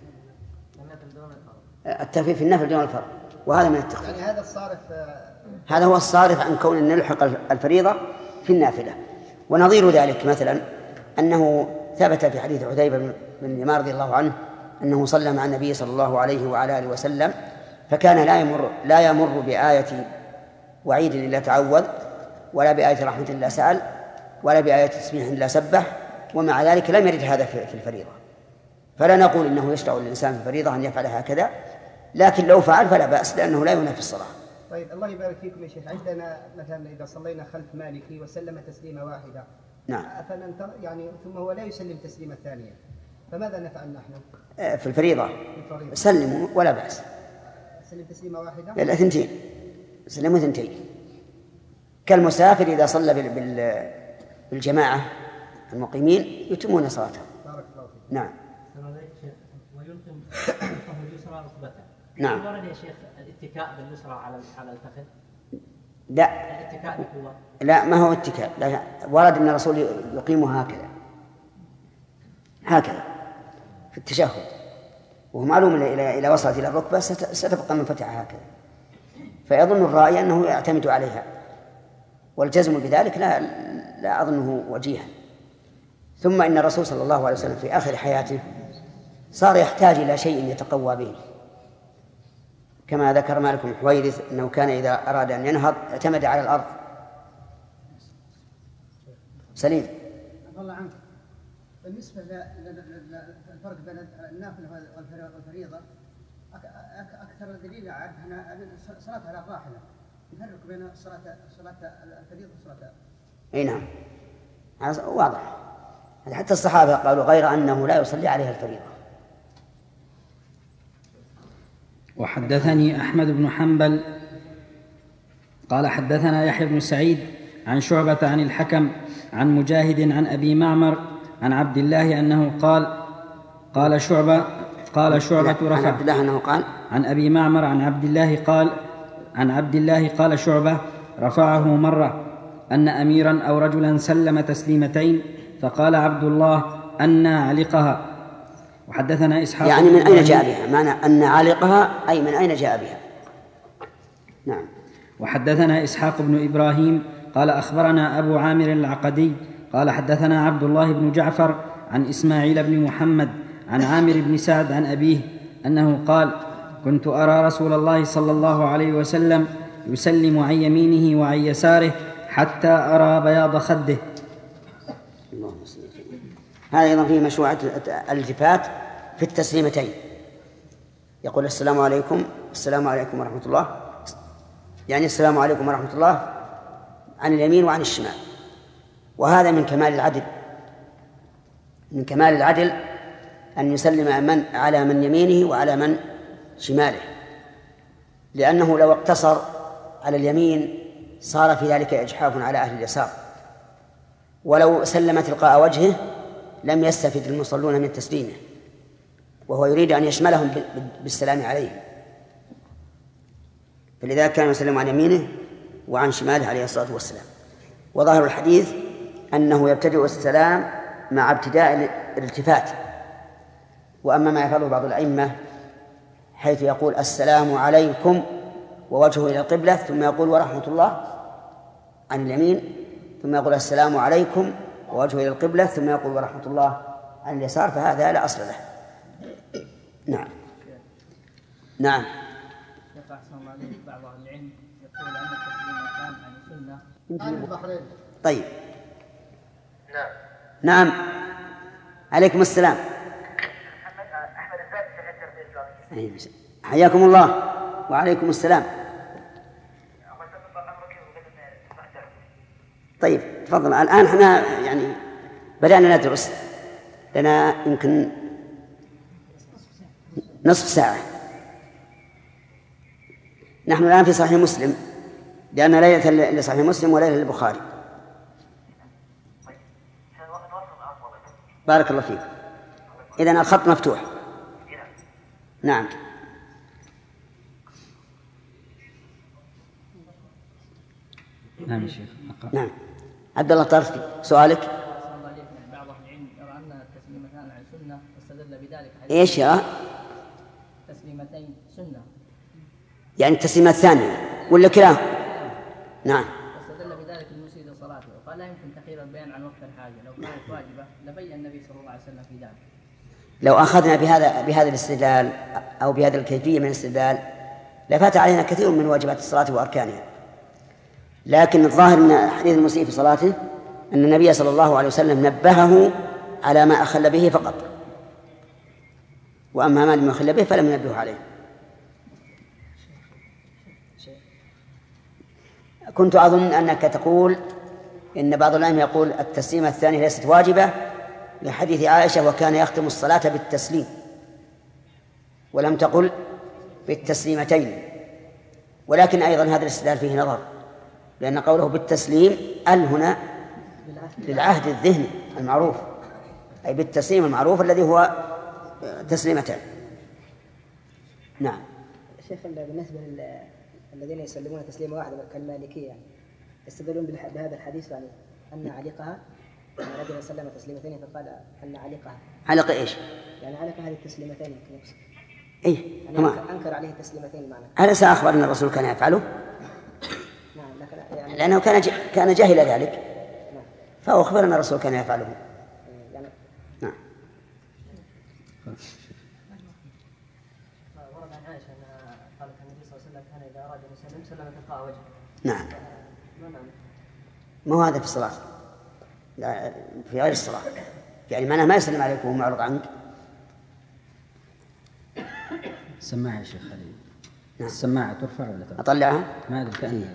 التخفيف في النفل دون الفرض وهذا من التخفيف. يعني هذا الصارف، هذا هو الصارف عن كون أن نلحق الفريضة في النافلة. ونظير ذلك مثلا أنه ثبت في حديث عتيبة بن اليمان رضي الله عنه أنه صلى مع النبي صلى الله عليه وعلى آله وسلم، فكان لا يمر بآية وعيد إلا تعوذ، ولا بآية رحمة إلا سأل، ولا بآية تسبيح إلا سبح، ومع ذلك لم يرد هذا في الفريضة. فلا نقول إنه يشرع للإنسان في الفريضة أن يفعل هكذا، لكن لو فعل فلا بأس لأنه لا ينافي الصلاة. طيب الله يبارك فيكم يا شيخ، عندنا مثلا إذا صلينا خلف مالكي وسلم تسليمة واحدة، نعم، يعني ثم هو لا يسلم تسليمة ثانية، فماذا نفعل نحن؟ في الفريضة سلموا ولا بأس. سلم تسليمة واحدة؟ لا، ثنتين، سلموا ثنتين، كالمسافر إذا صلى بالجماعة المقيمين يتمون صلاتهم. بارك الله فيك. نعم. ويلقم كفه اليسرى ركبته. نعم. ورد يا شيخ الاتكاء باليسرى على الفخذ؟ لا. الاتكاء بقوة؟ لا، ما هو اتكاء، لا، ورد أن الرسول يقيمها هكذا في التشهد، وهو معلوم إلى وصلت إلى الركبة ستبقى منفتحة هكذا، فيظن الرأي أنه يعتمد عليها، والجزم بذلك لا أظنه وجيها. ثم إن الرسول صلى الله عليه وسلم في آخر حياته صار يحتاج إلى شيء يتقوى به، كما ذكر مالك بن حويرث أنه كان إذا أراد أن ينهض اعتمد على الأرض. سليم. الله عنك، بالنسبة للفرق بين النافلة والفريضة، أكثر دليل أعرف أن صلاة على الراحلة يفرق بين صلاة الفريضة وصلاة. أي نعم، واضح، حتى الصحابة قالوا غير أنه لا يصلي عليها الفريضة. وحدثني أحمد بن حنبل قال حدثنا يحيى بن سعيد عن شعبة عن الحكم عن مجاهد عن أبي معمر عن عبد الله أنه قال شعبة رفع عن عبد الله أنه قال عن أبي معمر عن عبد الله قال شعبة رفعه مرة أن أميرا أو رجلا سلم تسليمتين فقال عبد الله أن علقها. وحدثنا إسحاق يعني من أين جاء بها، معنى أن علقها أي من أين جاء بها. نعم. وحدثنا إسحاق بن إبراهيم قال أخبرنا أبو عامر العقدي قال حدثنا عبد الله بن جعفر عن إسماعيل بن محمد عن عامر بن سعد عن أبيه أنه قال كنت أرى رسول الله صلى الله عليه وسلم يسلم عن يمينه وعن يساره حتى أرى بياض خده. هذا أيضا فيه مشروعة الالتفات في التسليمتين، يقول السلام عليكم السلام عليكم ورحمة الله، يعني السلام عليكم ورحمة الله عن اليمين وعن الشمال. وهذا من كمال العدل، من كمال العدل أن يسلم على من يمينه وعلى من شماله، لأنه لو اقتصر على اليمين صار في ذلك إجحاف على أهل اليسار، ولو سلم تلقاء وجهه لم يستفد المصلون من تسليمه، وهو يريد أن يشملهم بالسلام عليه، فلذلك كان يسلم عن يمينه وعن شماله عليه الصلاة والسلام. وظاهر الحديث أنه يبتدئ السلام مع ابتداء الالتفات. وأما ما يفعله بعض الأئمة حيث يقول السلام عليكم ووجهه إلى القبلة ثم يقول ورحمة الله عن اليمين، ثم يقول السلام عليكم ووجهه إلى القبلة ثم يقول ورحمة الله عن اليسار، فهذا لا أصل له. نعم. نعم. بعض العلم يقول أن التسليم كان عن سنة. طيب. نعم. عليكم السلام. حياكم الله. وعليكم السلام. طيب تفضل. الآن احنا يعني بدأنا ندرس، لنا يمكن نصف ساعة. نحن الآن في صحيح مسلم، لأن ليلة لصحيح مسلم وليلة للبخاري. بارك الله فيك. إذن الخط مفتوح. نعم. نعم يا شيخ. نعم. عبد الله طرفي سؤالك. بعض العلم يرى أن التسليمتان عن سنة واستدل بذلك. إيش يرى؟ تسليمتين سنة. يعني التسليمة الثانية ولا كلام؟ نعم. واستدل بذلك المسيء صلاته، وقال لا يمكن تأخير البيان عن وقت الحاجة، لو كانت واجبة لبين النبي صلى الله عليه وسلم في ذلك. لو أخذنا بهذا الاستدلال أو بهذا الكيفية من الاستدلال لفات علينا كثير من واجبات الصلاة وأركانها. لكن الظاهر من حديث المسيء في صلاته أن النبي صلى الله عليه وسلم نبهه على ما أخل به فقط، وأما ما لم يخل به فلم ينبه عليه. كنت أظن أنك تقول إن بعض العلماء يقول التسليمة الثانية ليست واجبة لحديث عائشة وكان يختم الصلاة بالتسليم، ولم تقل بالتسليمتين. ولكن أيضا هذا الاستدلال فيه نظر، لأن قوله بالتسليم هنا للعهد الذهني المعروف، أي بالتسليم المعروف الذي هو تسليمتان. نعم. شيخ بالنسبة للذين يسلمون تسليمة واحدة كالمالكية يعني يستدلون بهذا الحديث يعني أن عليقها رجل سلم تسليمتين فقال أن عليقها علق إيش؟ يعني علق هذه التسليمتين نفسه. إيه؟ يعني أنكر عليه التسليمتين معنا. هل سأخبر أن الرسول كان يفعله؟ نعم. لكن يعني لأنه كان جاهل ذلك. نعم. فهو أخبر أن الرسول كان يفعله. يعني نعم. ورد عن عائشة أن قالت النبي صلى الله عليه وسلم كان إذا أراد أن يسلم سلم تلقاء وجهه. نعم. ما هو هذا في الصلاة، في غير الصلاة، يعني معناه ما يسلم عليك وهو معرض عنك. السماعة يا شيخ خليل. نعم. السماعة ترفع ولا ترفع؟ أطلعها؟ ما أدري كأنها.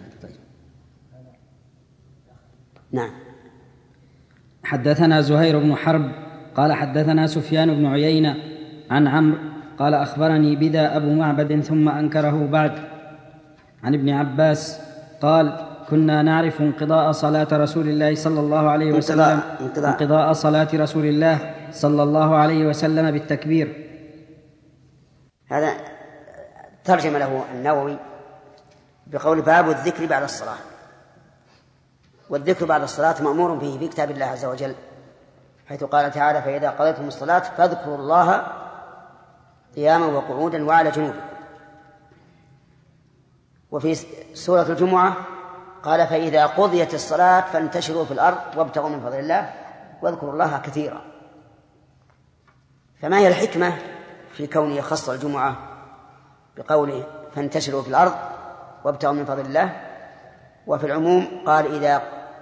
نعم. حدثنا زهير بن حرب قال حدثنا سفيان بن عيينة عن عمرو قال أخبرني بدا أبو معبد ثم أنكره بعد عن ابن عباس قال كنا نعرف انقضاء صلاة رسول الله صلى الله عليه وسلم انقضاء صلاة رسول الله صلى الله عليه وسلم بالتكبير. هذا ترجم له النووي بقول باب الذكر بعد الصلاة. والذكر بعد الصلاة مأمور به في كتاب الله عز وجل، حيث قال تعالى فإذا قضيتم الصلاة فاذكروا الله قياما وقعودا وعلى جنوبكم. وفي سورة الجمعة قال فإذا قضيت الصلاة فانتشروا في الأرض وابتغوا من فضل الله واذكروا الله كثيرا. فما هي الحكمة في كونه يخص الجمعة بقوله فانتشروا في الأرض وابتغوا من فضل الله، وفي العموم قال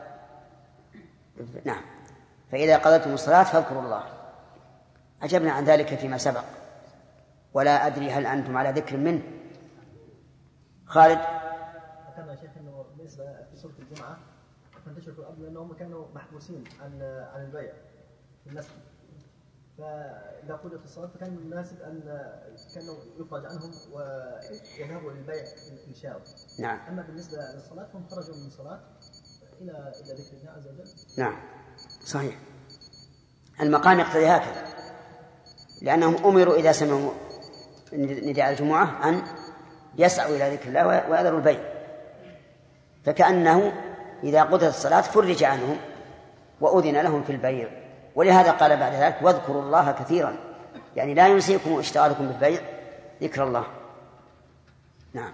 فإذا قضيتم الصلاة فاذكروا الله. أجبنا عن ذلك فيما سبق، ولا أدري هل أنتم على ذكر منه. خالد. كان يا شيخ انه بالنسبه في سوره الجمعه فانتشروا في الارض لانهم كانوا محبوسين عن البيع في المسجد، فاذا قضيت الصلاه فكان المناسب ان كانوا يفرج عنهم ويذهبوا للبيع ان شاء الله. نعم. اما بالنسبه للصلاه فهم خرجوا من الصلاه الى ذكر الله عز وجل. نعم صحيح. المقام يقتضي هكذا، لأنهم أمروا إذا سمعوا نداء الجمعة أن يسعوا إلى ذكر الله ويذروا البيع، فكأنه إذا قضت الصلاة فرج عنهم وأذن لهم في البيع. ولهذا قال بعد ذلك واذكروا الله كثيرا، يعني لا ينسيكم اشتغالكم بالبيع ذكر الله. نعم.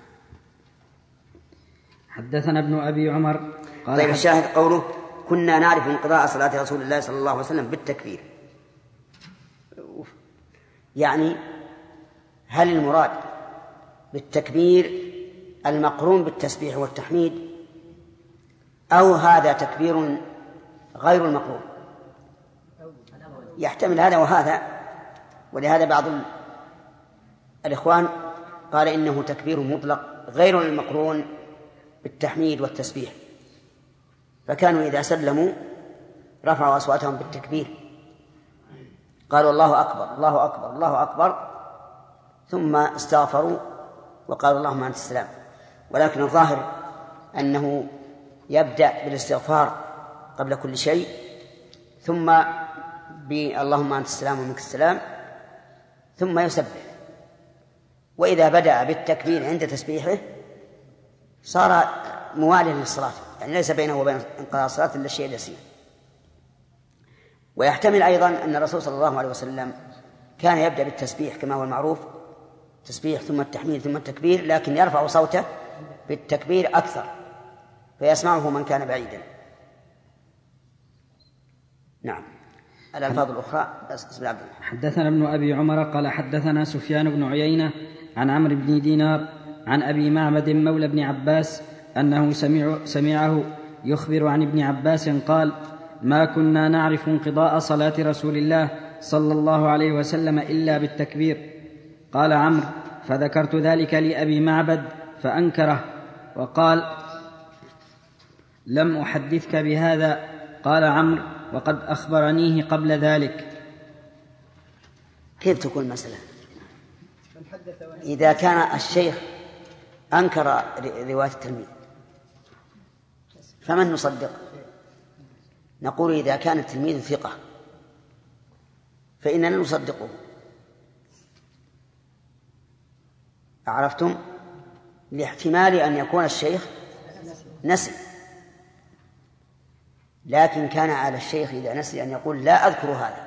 حدثنا ابن أبي عمر قال طيب الشاهد قوله كنا نعرف انقضاء صلاة رسول الله صلى الله عليه وسلم بالتكبير، يعني هل المراد بالتكبير المقرون بالتسبيح والتحميد، أو هذا تكبير غير المقرون؟ يحتمل هذا وهذا، ولهذا بعض الإخوان قال إنه تكبير مطلق غير المقرون بالتحميد والتسبيح، فكانوا إذا سلموا رفعوا أصواتهم بالتكبير، قالوا الله أكبر الله أكبر الله أكبر، ثم استغفروا وقالوا اللهم أنت السلام. ولكن الظاهر أنه يبدأ بالاستغفار قبل كل شيء، ثم اللهم أنت السلام ومنك السلام، ثم يسبح. وإذا بدأ بالتكبير عند تسبيحه صار مواليا للصلاة، يعني ليس بينه وبين انقضاء الصلاة إلا الشيء اليسير. ويحتمل أيضا أن الرسول صلى الله عليه وسلم كان يبدأ بالتسبيح كما هو المعروف، تسبيح ثم التحميد ثم التكبير، لكن يرفع صوته بالتكبير أكثر فيسمعه من كان بعيدا. نعم. الألفاظ الأخرى بسم الله. حدثنا ابن أبي عمر قال حدثنا سفيان بن عيينة عن عمرو بن دينار عن أبي معبد مولى بن عباس أنه سمعه يخبر عن ابن عباس قال ما كنا نعرف انقضاء صلاة رسول الله صلى الله عليه وسلم إلا بالتكبير. قال عمرو فذكرت ذلك لأبي معبد فأنكره وقال لم أحدثك بهذا. قال عمرو وقد أخبرنيه قبل ذلك. كيف تكون المسألة إذا كان الشيخ أنكر رواية التلميذ فمن نصدق؟ نقول إذا كان التلميذ ثقة فإننا نصدقه. عرفتم؟ لاحتمال أن يكون الشيخ نسي، لكن كان على الشيخ إذا نسي أن يقول لا أذكر هذا.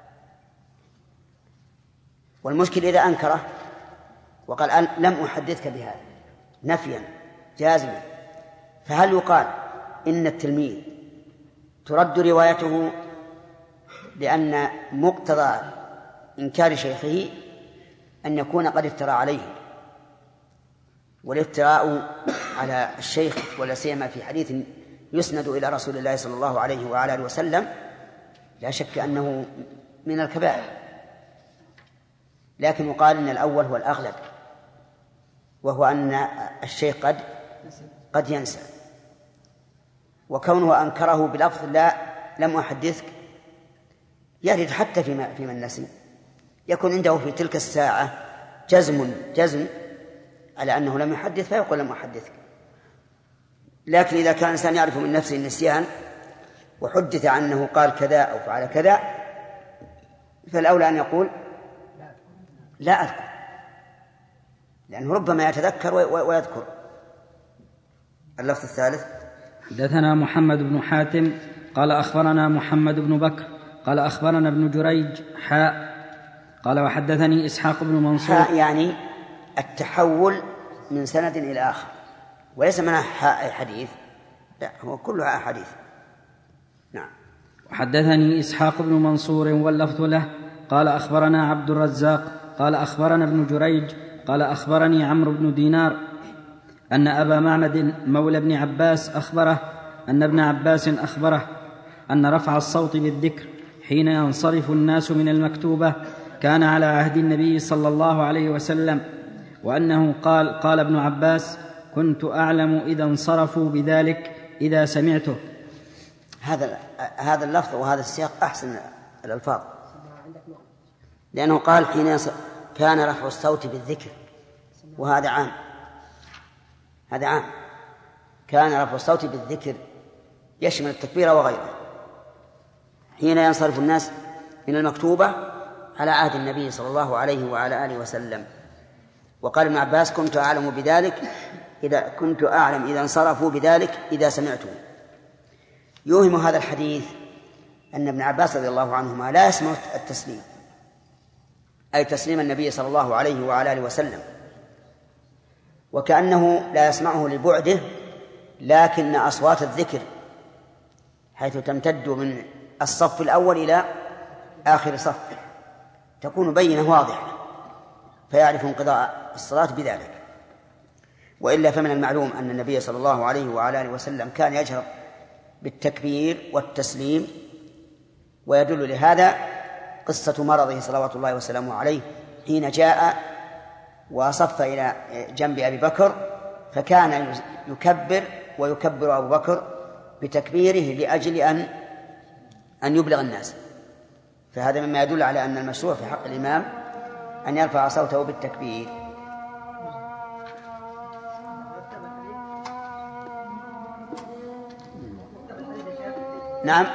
والمشكل إذا أنكره وقال لم أحدثك بهذا نفيا جازما، فهل يقال إن التلميذ ترد روايته لأن مقتضى إنكار شيخه أن يكون قد افترى عليه؟ والافتراء على الشيخ ولا سيما في حديث يسند إلى رسول الله صلى الله عليه وعلى آله وسلم لا شك أنه من الكبائر، لكن يقال إن الأول هو الأغلب، وهو أن الشيخ قد ينسى، وكونه أنكره بلفظ لا لم أحدثك يرد حتى في من نسي، يكون عنده في تلك الساعة جزم على أنه لم يحدث فيقول لم أحدثك. لكن إذا كان الإنسان يعرف من نفسه النسيان وحدث عنه قال كذا أو فعل كذا فالأولى أن يقول لا أذكر، لأنه ربما يتذكر ويذكر. اللفظ الثالث حدثنا محمد بن حاتم قال أخبرنا محمد بن بكر قال أخبرنا ابن جريج قال وحدثني إسحاق بن منصور يعني التحول من سند إلى آخر، وليس منها حديث، لا هو كلها أحاديث. نعم. وحدثني إسحاق بن منصور واللفظ له قال أخبرنا عبد الرزاق قال أخبرنا ابن جريج قال أخبرني عمرو بن دينار أن أبا معمد مولى ابن عباس أخبره أن ابن عباس أخبره أن رفع الصوت بالذكر حين ينصرف الناس من المكتوبة كان على عهد النبي صلى الله عليه وسلم، وأنه قال ابن عباس: كنت أعلم إذا انصرفوا بذلك إذا سمعته. هذا اللفظ وهذا السياق أحسن الألفاظ، لأنه قال حين كان رفع الصوت بالذكر، وهذا عام، هذا عام. كان رفع الصوت بالذكر يشمل التكبير وغيره حين ينصرف الناس من المكتوبة على عهد النبي صلى الله عليه وعلى آله وسلم. وقال ابن عباس: كنت أعلم إذا انصرفوا بذلك إذا سمعته. يوهم هذا الحديث أن ابن عباس رضي الله عنهما لا يسمع التسليم، أي تسليم النبي صلى الله عليه وعلى آله وسلم، وكأنه لا يسمعه لبعده، لكن أصوات الذكر حيث تمتد من الصف الأول إلى آخر صف تكون بينة واضحة، فيعرف انقضاء الصلاة بذلك. وإلا فمن المعلوم أن النبي صلى الله عليه وعلى آله وسلم كان يجهر بالتكبير والتسليم، ويدل لهذا قصة مرضه صلوات الله وسلامه عليه حين جاء وصف إلى جنب أبي بكر، فكان يكبر ويكبر أبو بكر بتكبيره لأجل أن يبلغ الناس. فهذا مما يدل على أن المشروع في حق الإمام أن يرفع صوته بالتكبير. نعم.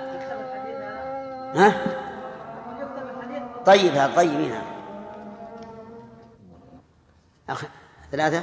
ها؟ طيب، هذا طيبين. ثلاثة.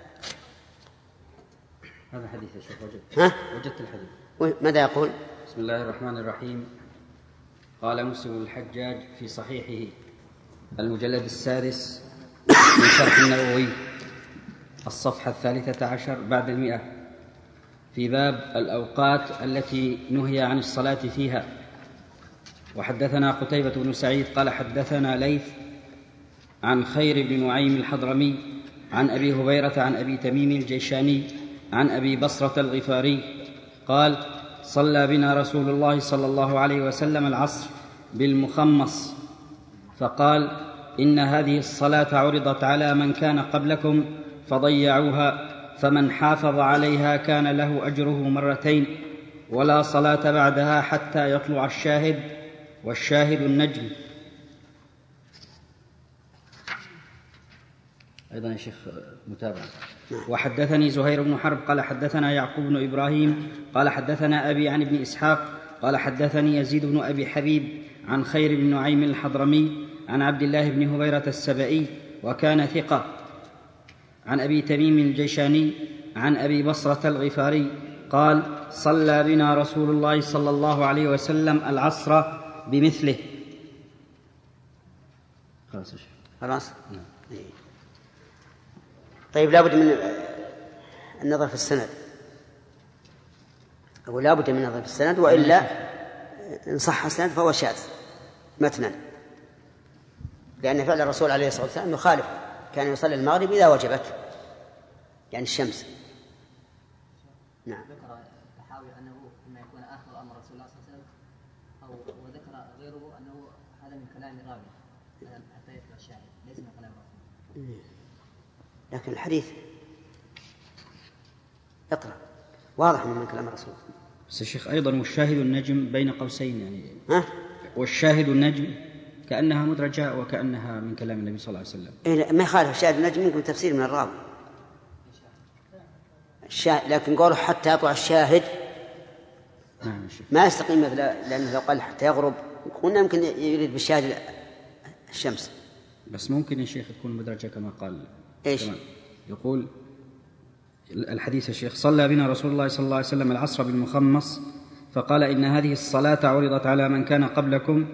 هذا حديث يا شيخ. وجدت الحديث. ماذا يقول؟ بسم الله الرحمن الرحيم. قال مسلم الحجاج في صحيحه المجلد 6 من شرح النووي الصفحة 13 بعد 100 في باب الأوقات التي نهي عن الصلاة فيها. وحدثنا قتيبة بن سعيد قال حدثنا ليث عن خير بن نعيم الحضرمي عن أبي هريرة عن أبي تميم الجيشاني عن أبي بصرة الغفاري قال: صلى بنا رسول الله صلى الله عليه وسلم العصر بالمخمص، فقال: إن هذه الصلاة عرضت على من كان قبلكم فضيعوها، فمن حافظ عليها كان له أجره مرتين، ولا صلاة بعدها حتى يطلع الشاهد، والشاهد النجم. أيضا يا شيخ متابعة. وحدثني زهير بن حرب قال حدثنا يعقوب بن إبراهيم قال حدثنا أبي عن ابن إسحاق قال حدثني يزيد بن أبي حبيب عن خير بن نعيم الحضرمي عن عبد الله بن هبيرة السبئي وكان ثقة، عن أبي تميم الجيشاني عن أبي بصرة الغفاري قال: صلى بنا رسول الله صلى الله عليه وسلم العصر بمثله. خلاص. طيب، لابد من النظر في السند، أو لابد من النظر في السند، وإلا إن صح السند فهو شاذ متنا، لأن فعل الرسول عليه الصلاة والسلام يخالف، كان يصلي المغرب إذا وجبت، يعني الشمس. نعم. ذكر الطحاوي أنه لما يكون آخر أمر رسول الله صلى الله عليه وسلم، أو وذكر غيره أنه هذا من كلام راوي حتى يطلع الشاهد، ليس من كلام رسول. لكن الحديث اقرأ واضح من كلام الرسول. بس الشيخ أيضا والشاهد النجم بين قوسين، يعني والشاهد النجم كأنها مدرجة وكأنها من كلام النبي صلى الله عليه وسلم. إيه، ما يخالف الشاهد النجم ممكن تفسير من الراوي، لكن قالوا حتى يطلع الشاهد ما يستقيم، لأنه لو قال حتى يغرب قلنا يمكن يريد بالشاهد الشمس. بس ممكن يا شيخ تكون مدرجة كما قال. إيش؟ يقول الحديث يا شيخ: صلى بنا رسول الله صلى الله عليه وسلم العصر بالمخمص، فقال: إن هذه الصلاة عرضت على من كان قبلكم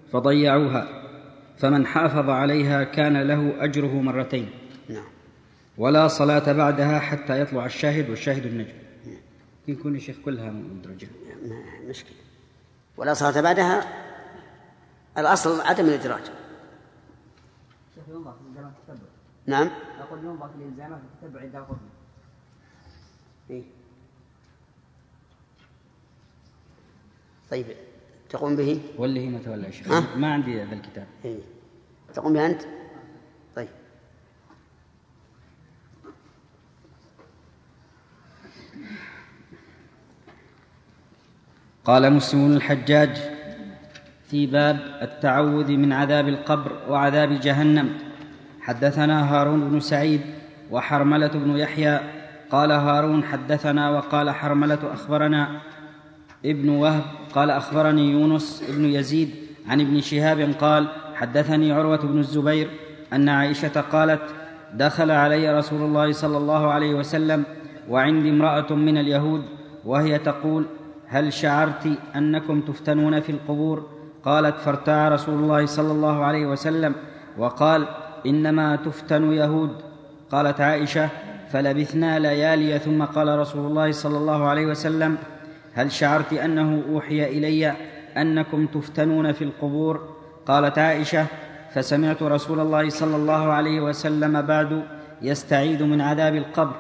فضيعوها، فمن حافظ عليها كان له أجره مرتين. نعم. ولا صلاة بعدها حتى يطلع الشاهد والشاهد النجم. يكون الشيخ كلها مدرجة. مشكلة. ولا صلاة بعدها الأصل عدم الإدراج. شيخ ينظر في الزمان التتبع. نعم. أقول ينظر في الزمان التتبع عند القرن. إيه. طيب تقوم به؟ واللي هي ما تولى يا شيخ. ما عندي هذا الكتاب. إيه. تقوم به أنت؟ طيب. قال مسلم الحجاج في باب التعوذ من عذاب القبر وعذاب جهنم: حدثنا هارون بن سعيد وحرملة بن يحيى. قال هارون: حدثنا، وقال حرملة: أخبرنا ابن وهب قال أخبرني يونس بن يزيد عن ابن شهاب قال: حدثني عروة بن الزبير أن عائشة قالت: دخل علي رسول الله صلى الله عليه وسلم وعندي امرأة من اليهود وهي تقول: هل شعرت أنكم تفتنون في القبور؟ قالت: فارتاع رسول الله صلى الله عليه وسلم وقال: إنما تفتن يهود. قالت عائشة: فلبثنا ليالي، ثم قال رسول الله صلى الله عليه وسلم: هل شعرت أنه أوحي إلي أنكم تفتنون في القبور؟ قالت عائشة: فسمعت رسول الله صلى الله عليه وسلم بعد يستعيذ من عذاب القبر.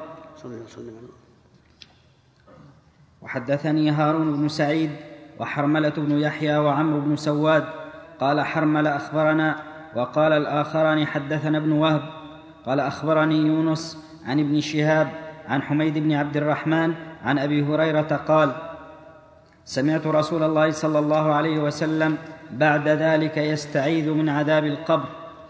وحدثني هارون بن سعيد وحرملة بن يحيى وعمرو بن سواد. قال حرملة: أخبرنا، وقال الآخران: حدثنا ابن وهب قال أخبرني يونس عن ابن شهاب عن حميد بن عبد الرحمن عن أبي هريرة قال: سمعت رسول الله صلى الله عليه وسلم بعد ذلك يستعيذ من عذاب القبر.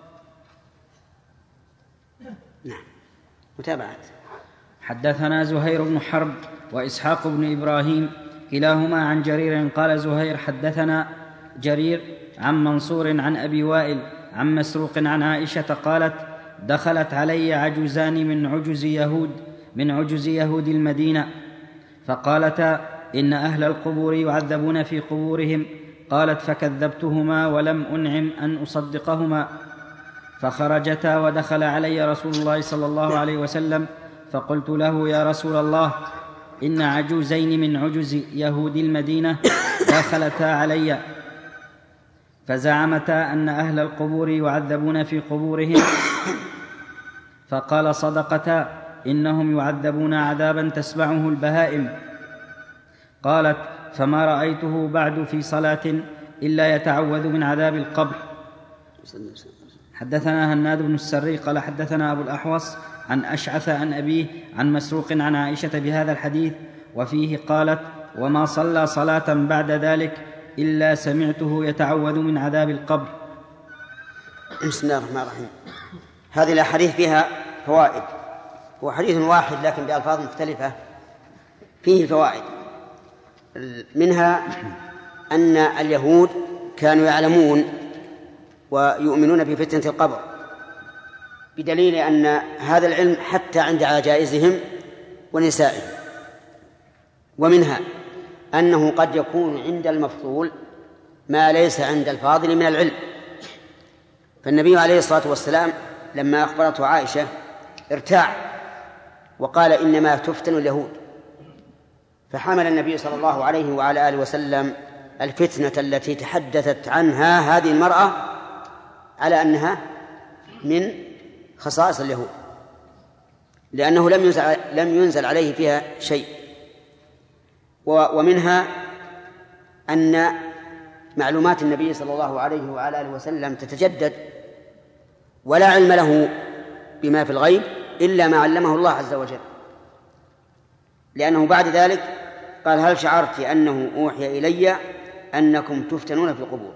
نعم. متابعة. حدثنا زهير بن حرب وإسحاق بن إبراهيم كلاهما عن جرير. قال زهير: حدثنا جرير عن منصور عن أبي وائل عن مسروق عن عائشة قالت: دخلت علي عجوزان من عجز يهود المدينة فقالتا: إن أهل القبور يعذبون في قبورهم. قالت: فكذبتهما ولم أنعم أن أصدقهما. فخرجتا ودخل علي رسول الله صلى الله عليه وسلم فقلت له: يا رسول الله، إن عجوزين من عجز يهود المدينة دخلتا علي فزعمتا أن أهل القبور يعذبون في قبورهم. فقال: صدقتا، إنهم يعذبون عذابا تسمعه البهائم. قالت: فما رأيته بعد في صلاة إلا يتعوذ من عذاب القبر. حدثنا هناد بن السري قال: حدثنا أبو الأحوص عن أشعث عن أبيه عن مسروق عن عائشة بهذا الحديث، وفيه قالت: وما صلى صلاة بعد ذلك إلا سمعته يتعوذ من عذاب القبر. بسم الله الرحمن الرحيم. هذه الأحاديث فيها فوائد، هو حديث واحد لكن بألفاظ مختلفة فيه فوائد. منها أن اليهود كانوا يعلمون ويؤمنون بفتنة القبر، بدليل أن هذا العلم حتى عند عجائزهم ونسائهم. ومنها أنه قد يكون عند المفضول ما ليس عند الفاضل من العلم. فالنبي عليه الصلاة والسلام لما أخبرته عائشة ارتاع وقال: إنما تفتن اليهود. فحمل النبي صلى الله عليه وعلى آله وسلم الفتنة التي تحدثت عنها هذه المرأة على أنها من خصائص اليهود، لأنه لم ينزل عليه فيها شيء. ومنها أن معلومات النبي صلى الله عليه وعلى آله وسلم تتجدد، ولا علم له بما في الغيب إلا ما علمه الله عز وجل، لأنه بعد ذلك قال: هل شعرت أنه أوحي إلي أنكم تفتنون في القبور.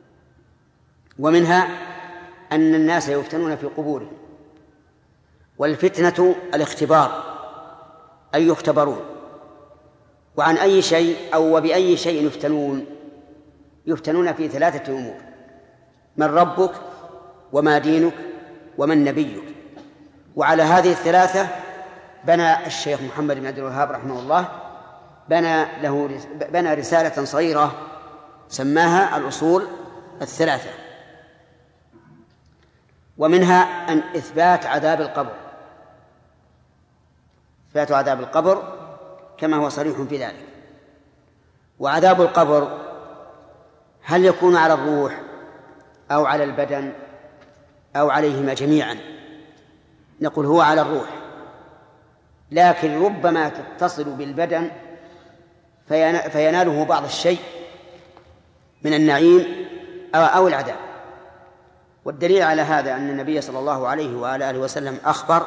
ومنها أن الناس يفتنون في قبورهم، والفتنة الاختبار، أي يختبرون. وعن أي شيء أو وبأي شيء يفتنون في 3 أمور: من ربك، وما دينك، ومن نبيك. وعلى هذه 3 بنى الشيخ محمد بن عبد الوهاب رحمه الله بنى رسالة صغيرة سماها الأصول 3. ومنها أن إثبات عذاب القبر، إثبات عذاب القبر كما هو صريح في ذلك. وعذاب القبر هل يكون على الروح أو على البدن أو عليهما جميعا؟ نقول هو على الروح، لكن ربما تتصل بالبدن فيناله بعض الشيء من النعيم أو العذاب. والدليل على هذا أن النبي صلى الله عليه وآله وسلم أخبر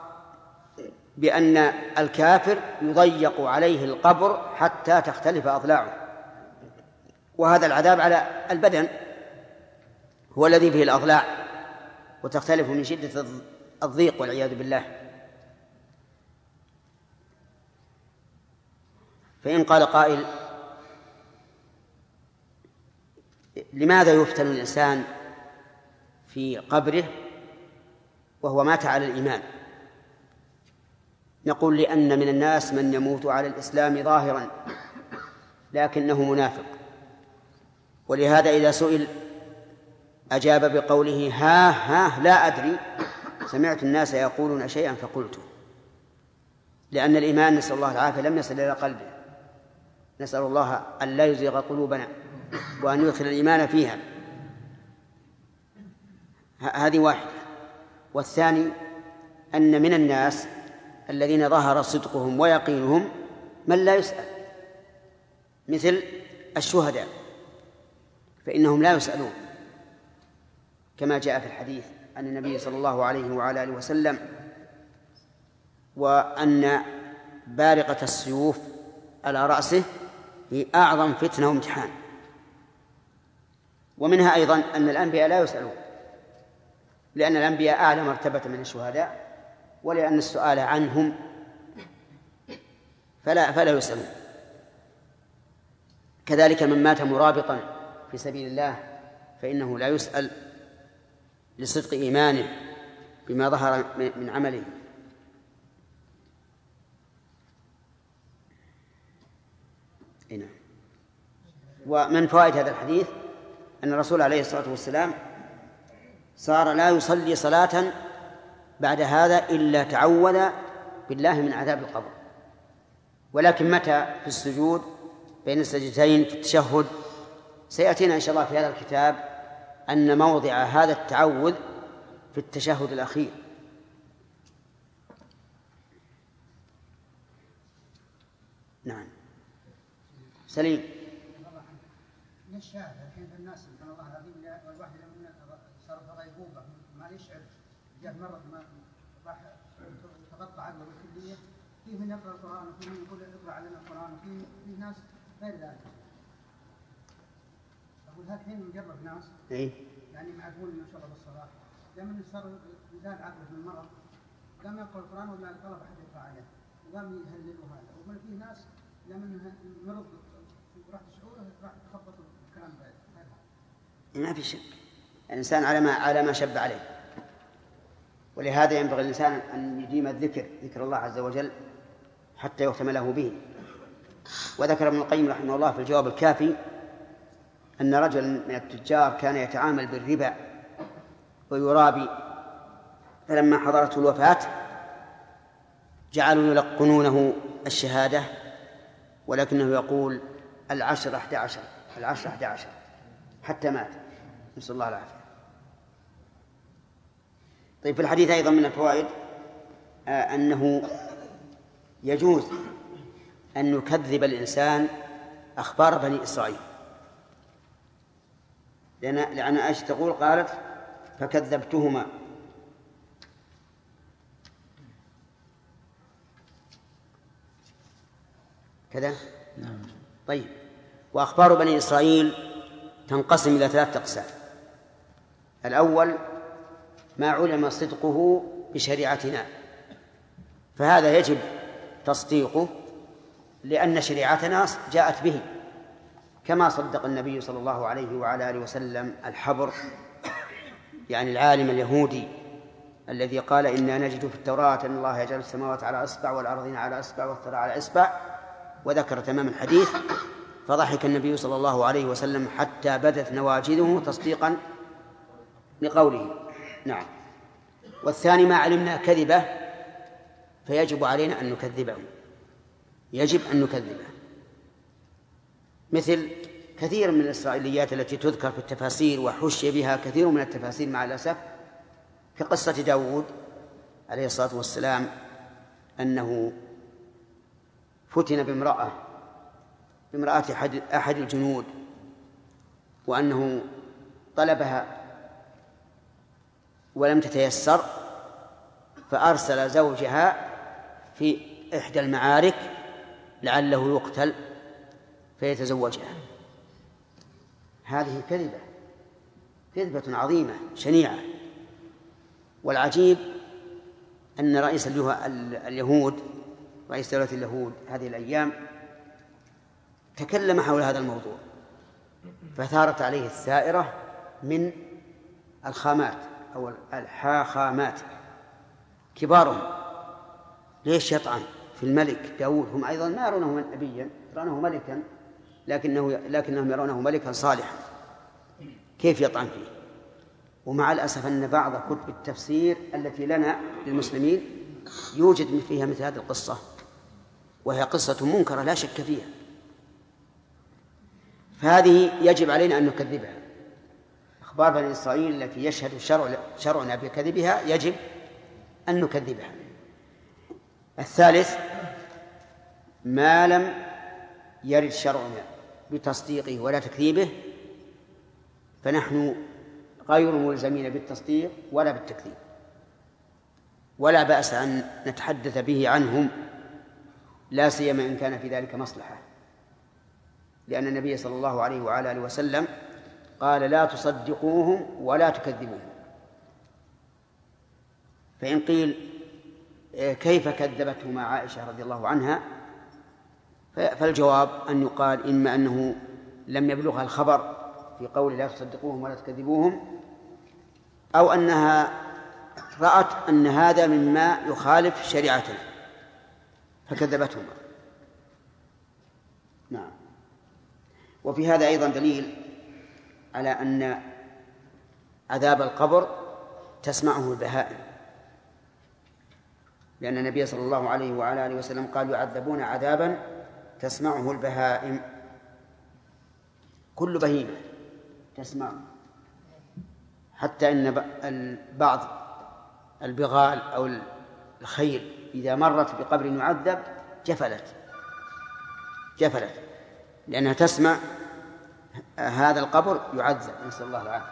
بأن الكافر يضيق عليه القبر حتى تختلف أضلاعه، وهذا العذاب على البدن هو الذي فيه الأضلاع وتختلف من شدة الضيق والعياذ بالله. فإن قال قائل لماذا يفتن الإنسان في قبره وهو مات على الإيمان؟ نقول لأن من الناس من يموت على الإسلام ظاهرا لكنه منافق، ولهذا إذا سئل أجاب بقوله ها لا أدري، سمعت الناس يقولون شيئا فقلته، لأن الإيمان نسأل الله العافية لم يصل إلى قلبه. نسأل الله أن لا يزيغ قلوبنا وأن يدخل الإيمان فيها. هذه واحدة. والثاني أن من الناس الذين ظهر صدقهم ويقينهم من لا يسأل، مثل الشهداء فإنهم لا يسألون، كما جاء في الحديث عن النبي صلى الله عليه وعلى آله وسلم، وأن بارقة السيوف على رأسه هي أعظم فتنة وامتحان. ومنها أيضا أن الأنبياء لا يسألون، لأن الأنبياء أعلى مرتبة من الشهداء، ولأن السؤال عنهم فلا يسألون. كذلك من مات مرابطا في سبيل الله فإنه لا يسأل لصدق إيمانه بما ظهر من عمله. هنا. ومن فوائد هذا الحديث أن الرسول عليه الصلاة والسلام صار لا يصلي صلاة بعد هذا إلا تعوذ بالله من عذاب القبر. ولكن متى في السجود بين السجدتين في التشهد سيأتينا إن شاء الله في هذا الكتاب أن موضع هذا التعوذ في التشهد الأخير. نعم سليم. ليش الحين الناس سبحان الله العظيم والواحد لما صار في غيبوبة ما يشعر جاء مرض ما راح تغطى عنه بالكلية، فيه من يقرأ القرآن وفيه من يقول اقرأ علينا القرآن وفيه ناس غير ذلك. أقول هذا الحين مجرب ناس يعني معقول ما شاء الله بالصلاة لما صار زاد عقله من المرض قام يقرأ القرآن ولا طلب أحد يقرأ عليه وقام يهلل وهذا، ومن فيه ناس لما مرض راح تشعوره راح تخبط الكلام غير. ما في شك الإنسان على ما شب عليه، ولهذا ينبغي الإنسان أن يديم ذكر الله عز وجل حتى يختم له به. وذكر ابن القيم رحمه الله في الجواب الكافي أن رجلا من التجار كان يتعامل بالربا ويرابي، فلما حضرته الوفاة جعلوا يلقنونه الشهادة ولكنه يقول 10 11 حتى مات، نسأل الله العافية. طيب في الحديث أيضا من الفوائد أنه يجوز أن يكذب الإنسان أخبار بني إسرائيل، لأن عائشة تقول قالت فكذبتهما. كذا نعم. طيب وأخبار بني إسرائيل تنقسم إلى 3 أقسام. الأول ما علم صدقه بشريعتنا، فهذا يجب تصديقه لأن شريعتنا جاءت به، كما صدق النبي صلى الله عليه وعلى آله وسلم الحبر يعني العالم اليهودي الذي قال إنا نجد في التوراة أن الله يجعل السماوات على إصبع والأرضين على إصبع والثرى على إصبع، وذكر تمام الحديث فضحك النبي صلى الله عليه وسلم حتى بدت نواجذه تصديقا لقوله. نعم. والثاني ما علمنا كذبه فيجب علينا أن نكذبه، يجب أن نكذبه. مثل كثير من الإسرائيليات التي تذكر في التفاسير وحشي بها كثير من التفاسير مع الأسف، في قصة داود عليه الصلاة والسلام أنه فتن بامرأة أحد الجنود، وأنه طلبها ولم تتيسر، فأرسل زوجها في إحدى المعارك لعله يقتل فيتزوجها. هذه كذبة عظيمة شنيعة. والعجيب أن رئيس اليهود، رئيس دولة اليهود هذه الأيام، تكلم حول هذا الموضوع، فثارت عليه الثائرة من الخامات أو الحاخامات كبارهم. ليش يطعن في الملك داود؟ هم أيضا ما يرونه نبيا، يرونه ملكا، لكنهم يرونه ملكا صالحا، كيف يطعن فيه؟ ومع الأسف أن بعض كتب التفسير التي لنا للمسلمين يوجد فيها مثل هذه القصة، وهي قصة منكرة لا شك فيها. فهذه يجب علينا أن نكذبها. أخبار بني إسرائيل التي يشهد شرعنا بكذبها يجب أن نكذبها. الثالث، ما لم يرد شرعنا بتصديقه ولا تكذيبه فنحن غير ملزمين بالتصديق ولا بالتكذيب، ولا بأس أن نتحدث به عنهم، لا سيما إن كان في ذلك مصلحة، لأن النبي صلى الله عليه وعلى آله وسلم قال: لا تصدقوهم ولا تكذبوهم. فإن قيل كيف كذبته مع عائشة رضي الله عنها، فالجواب أن يقال إما أنه لم يبلغها الخبر في قول لا تصدقوهم ولا تكذبوهم، أو أنها رأت أن هذا مما يخالف شريعتنا فكذبتهما. نعم. وفي هذا أيضا دليل على أن عذاب القبر تسمعه البهائم، لأن النبي صلى الله عليه وعلى آله وسلم قال: يعذبون عذابا تسمعه البهائم. كل بهيمة تسمع، حتى إن بعض البغال أو الخيل إذا مرت بقبر يعذب جفلت لأنها تسمع هذا القبر يعذب، نسأل الله العافية.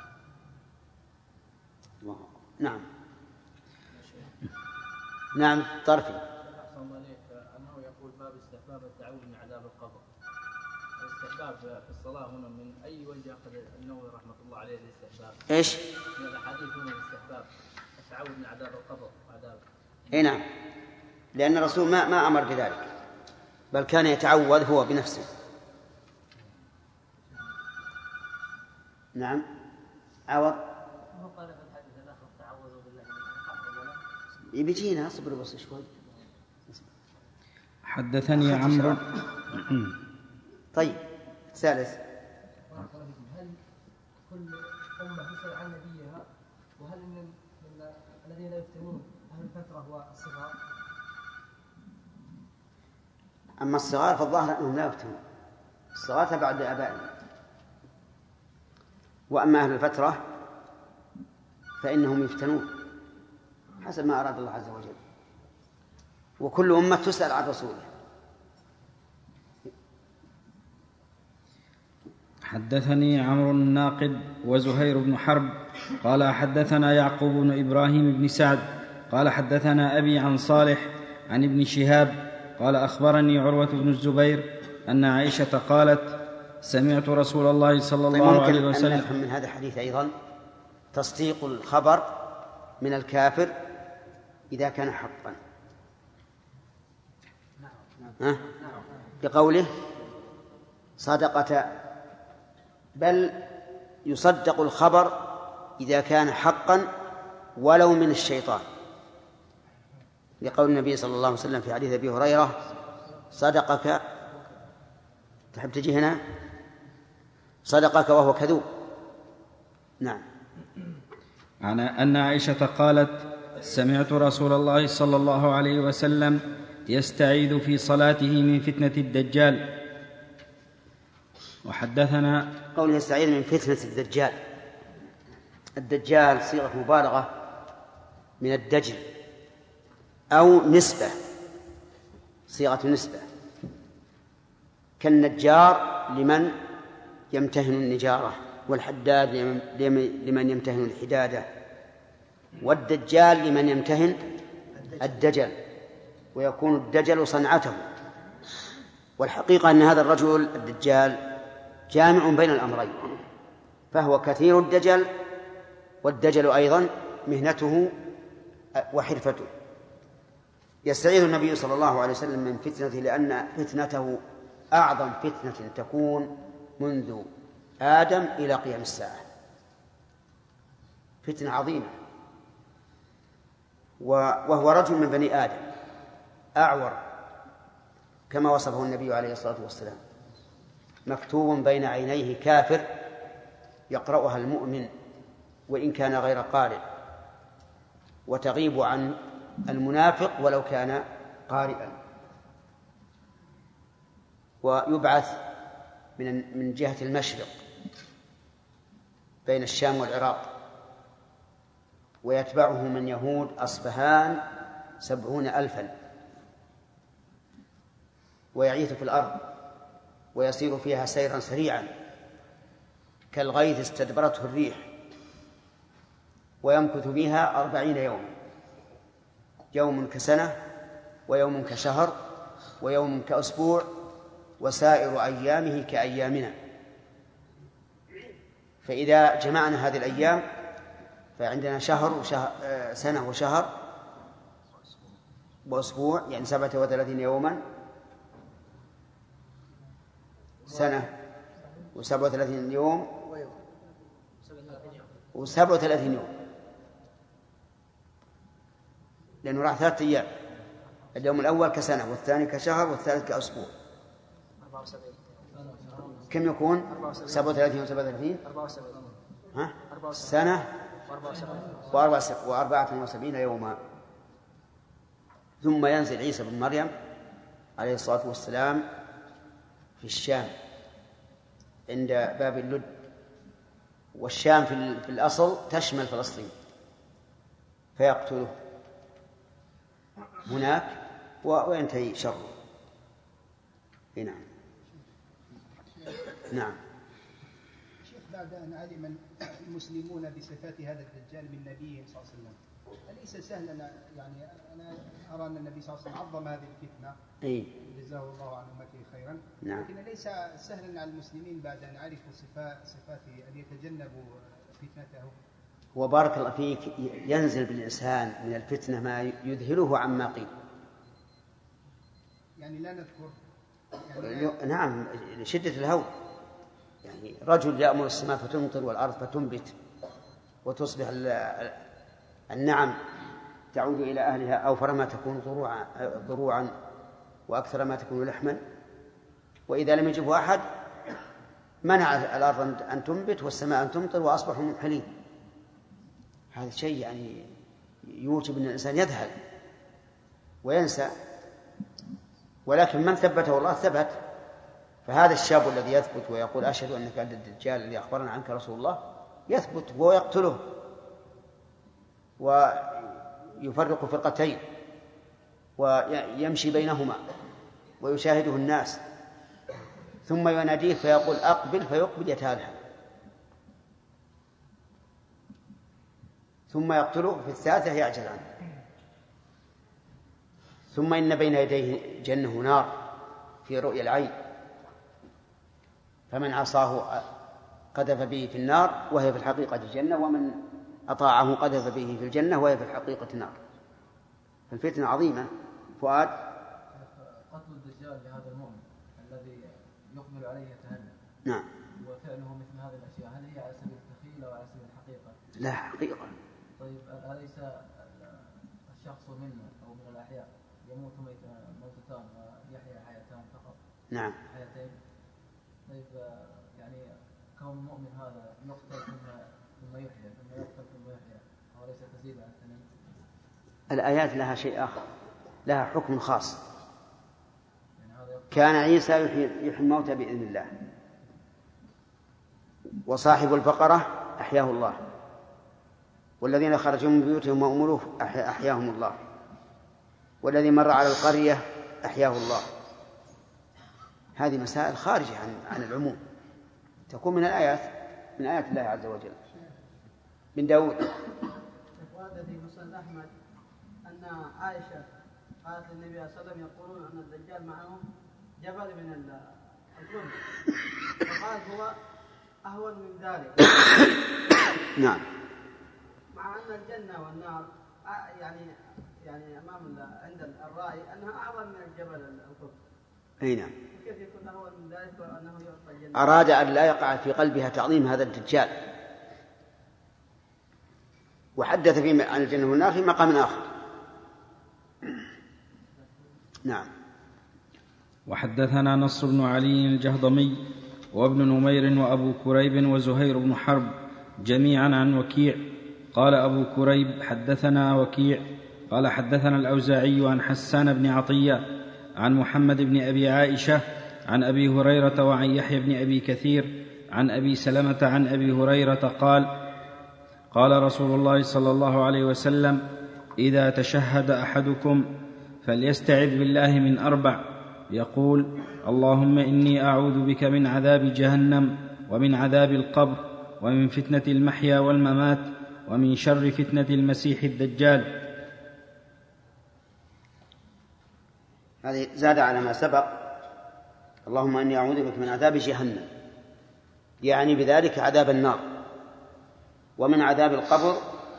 نعم طرفي. أنه يقول باب استحباب التعوذ من عذاب القبر. الاستحباب في الصلاة هنا من أي وجه أخذ النووي رحمة الله عليه الاستحباب؟ إيش؟ من الأحاديث هنا الاستحباب التعوذ من عذاب القبر وعذاب. إيه نعم، لأن الرسول ما أمر بذلك، بل كان يتعوذ هو بنفسه. نعم. عوض. يبيجينا اصبر بس شوي. حدثني عمرو. طيب ثالث، هل كل أمة تسأل عن نبيها؟ وهل من الذين يفتنون أهل الفترة والصغار؟ أما الصغار فالظاهر أنهم لا يفتنون، الصغار تبع لآبائهم، وأما أهل الفترة فإنهم يفتنون حسب ما أراد الله عز وجل، وكل أمة تسأل عن رسوله. حدثني عمرو الناقد وزهير بن حرب قال حدثنا يعقوب بن إبراهيم بن سعد قال حدثنا أبي عن صالح عن ابن شهاب قال أخبرني عروة بن الزبير أن عائشة قالت: سمعت رسول الله صلى الله عليه وسلم. أن نفهم من هذا الحديث أيضا تصديق الخبر من الكافر إذا كان حقا، بقوله صدقة، بل يصدق الخبر إذا كان حقا ولو من الشيطان، لقول النبي صلى الله عليه وسلم في حديث أبي هريرة: صدقك، تحب تجي هنا، صدقك وهو كذوب. نعم. عن أن عائشة قالت: سمعت رسول الله صلى الله عليه وسلم يستعيذ في صلاته من فتنة الدجال. وحدثنا قوله يستعيذ من فتنة الدجال. الدجال صيغة مبالغة من الدجل أو نسبة، صيغة نسبة، كالنجار لمن يمتهن النجارة، والحداد لمن يمتهن الحدادة، والدجال لمن يمتهن الدجل، ويكون الدجل صنعته. والحقيقة أن هذا الرجل الدجال جامع بين الأمرين، فهو كثير الدجل، والدجل أيضا مهنته وحرفته. يستعيذ النبي صلى الله عليه وسلم من فتنته لأن فتنته أعظم فتنة تكون منذ آدم إلى قيام الساعة، فتنة عظيمة. وهو رجل من بني آدم أعور كما وصفه النبي عليه الصلاة والسلام، مكتوب بين عينيه كافر يقرأها المؤمن وإن كان غير قارئ، وتغيب عن المنافق ولو كان قارئا. ويبعث من جهة المشرق بين الشام والعراق، ويتبعه من يهود أصفهان 70,000، ويعيث في الأرض ويسير فيها سيرا سريعا كالغيث استدبرته الريح، ويمكث فيها 40 يوما، يوم كسنة ويوم كشهر ويوم كأسبوع وسائر أيامه كأيامنا. فإذا جمعنا هذه الأيام فعندنا شهر سنة وشهر وأسبوع، يعني 37 يوما سنة، و37 يوم و37 يوم، لأنه راح 3 أيام، اليوم الأول كسنة والثاني كشهر والثالث كأسبوع. كم يكون 37 و37 سنة و74 يوما. ثم ينزل عيسى بن مريم عليه الصلاة والسلام في الشام عند باب اللد، والشام في الأصل تشمل فلسطين، فيقتله هناك وينتهي شره. نعم. نعم. شيخ، بعد أن علم المسلمون بصفات هذا الدجال من نبيه صلى الله عليه وسلم، أليس سهلا، يعني أنا أرى أن النبي صلى الله عليه وسلم عظم هذه الفتنة جزاه الله عن أمته خيرا، نعم. لكن ليس سهلا على المسلمين بعد أن عرفوا صفاته أن يتجنبوا فتنته؟ وبارك الله فيك، ينزل بالإنسان من الفتنة ما يذهله عما قيل. يعني لا نذكر نعم، لشدة الهول. يعني رجل يأمر السماء فتمطر والأرض فتنبت وتصبح النعم تعود إلى أهلها، أوفر ما تكون ضروعا وأكثر ما تكون لحما، وإذا لم يجبه أحد منع الأرض أن تنبت والسماء أن تمطر وأصبحوا منحلين. هذا شيء يعني يوجب أن الإنسان يذهل وينسى، ولكن من ثبته الله ثبت. فهذا الشاب الذي يثبت ويقول أشهد أنك أنت الدجال الذي أخبرنا عنك رسول الله يثبت ويقتله ويفرق فرقتين ويمشي بينهما ويشاهده الناس، ثم يناديه فيقول أقبل فيقبل يتهالها، ثم يقتله في الثالثة يعجز عنه. ثم إن بين يديه جنة ونار في رؤيا العين، فمن عصاه قذف به في النار وهي في الحقيقة جنة، ومن أطاعه قذف به في الجنة وهي في الحقيقة نار. فالفتنة عظيمة. فؤاد، قتل الدجال لهذا المؤمن الذي يقبل عليه يتهنى، نعم، وفعله مثل هذه الأشياء، هل هي على سبيل التخيل أو على سبيل الحقيقة؟ لا، حقيقة. طيب أليس الشخص منا أو من الأحياء يموت موتتان ويحيا حياتان فقط؟ نعم. حياتين. طيب يعني كون المؤمن هذا يقتل ثم يحيا ثم يقتل ثم يحيا، أو ليس تزيد عن 2؟ الآيات لها شيء آخر، لها حكم خاص. كان عيسى يحيي الموتى بإذن الله، وصاحب البقرة أحياه الله، والذين خرجوا من بيوتهم وهم ألوف أحياهم الله، والذي مر على القرية أحياه الله. هذه مسائل خارجة عن العموم، تكون من الآيات، من آيات الله عز وجل. بن داود. ورد في مسند أحمد أن عائشة قالت للنبي صلى الله عليه وسلم يقولون أن الدجال معه جبل من الجند، فقالت هو أهون من ذلك. نعم. مع أن الجنة والنار يعني أمام عند الرأي أنها أعظم من الجبل القدس. أي نعم. كيف يكون أهون من ذلك وأنه يعطى الجنة؟ أراد أن لا يقع في قلبها تعظيم هذا الدجال، وحدث فيه عن الجنة والنار في مقام آخر. نعم. وحدثنا نصر بن علي الجهضمي وابن نمير وأبو كريب وزهير بن حرب جميعا عن وكيع قال أبو كريب حدثنا وكيع قال حدثنا الأوزاعي عن حسان بن عطية عن محمد بن أبي عائشة عن أبي هريرة وعن يحيى بن أبي كثير عن أبي سلمة عن أبي هريرة قال قال رسول الله صلى الله عليه وسلم إذا تشهد أحدكم فليستعذ بالله من 4 يقول اللهم إني أعوذ بك من عذاب جهنم ومن عذاب القبر ومن فتنة المحيا والممات ومن شر فتنة المسيح الدجال. هذه زاد على ما سبق، اللهم إني أعوذ بك من عذاب جهنم، يعني بذلك عذاب النار، ومن عذاب القبر،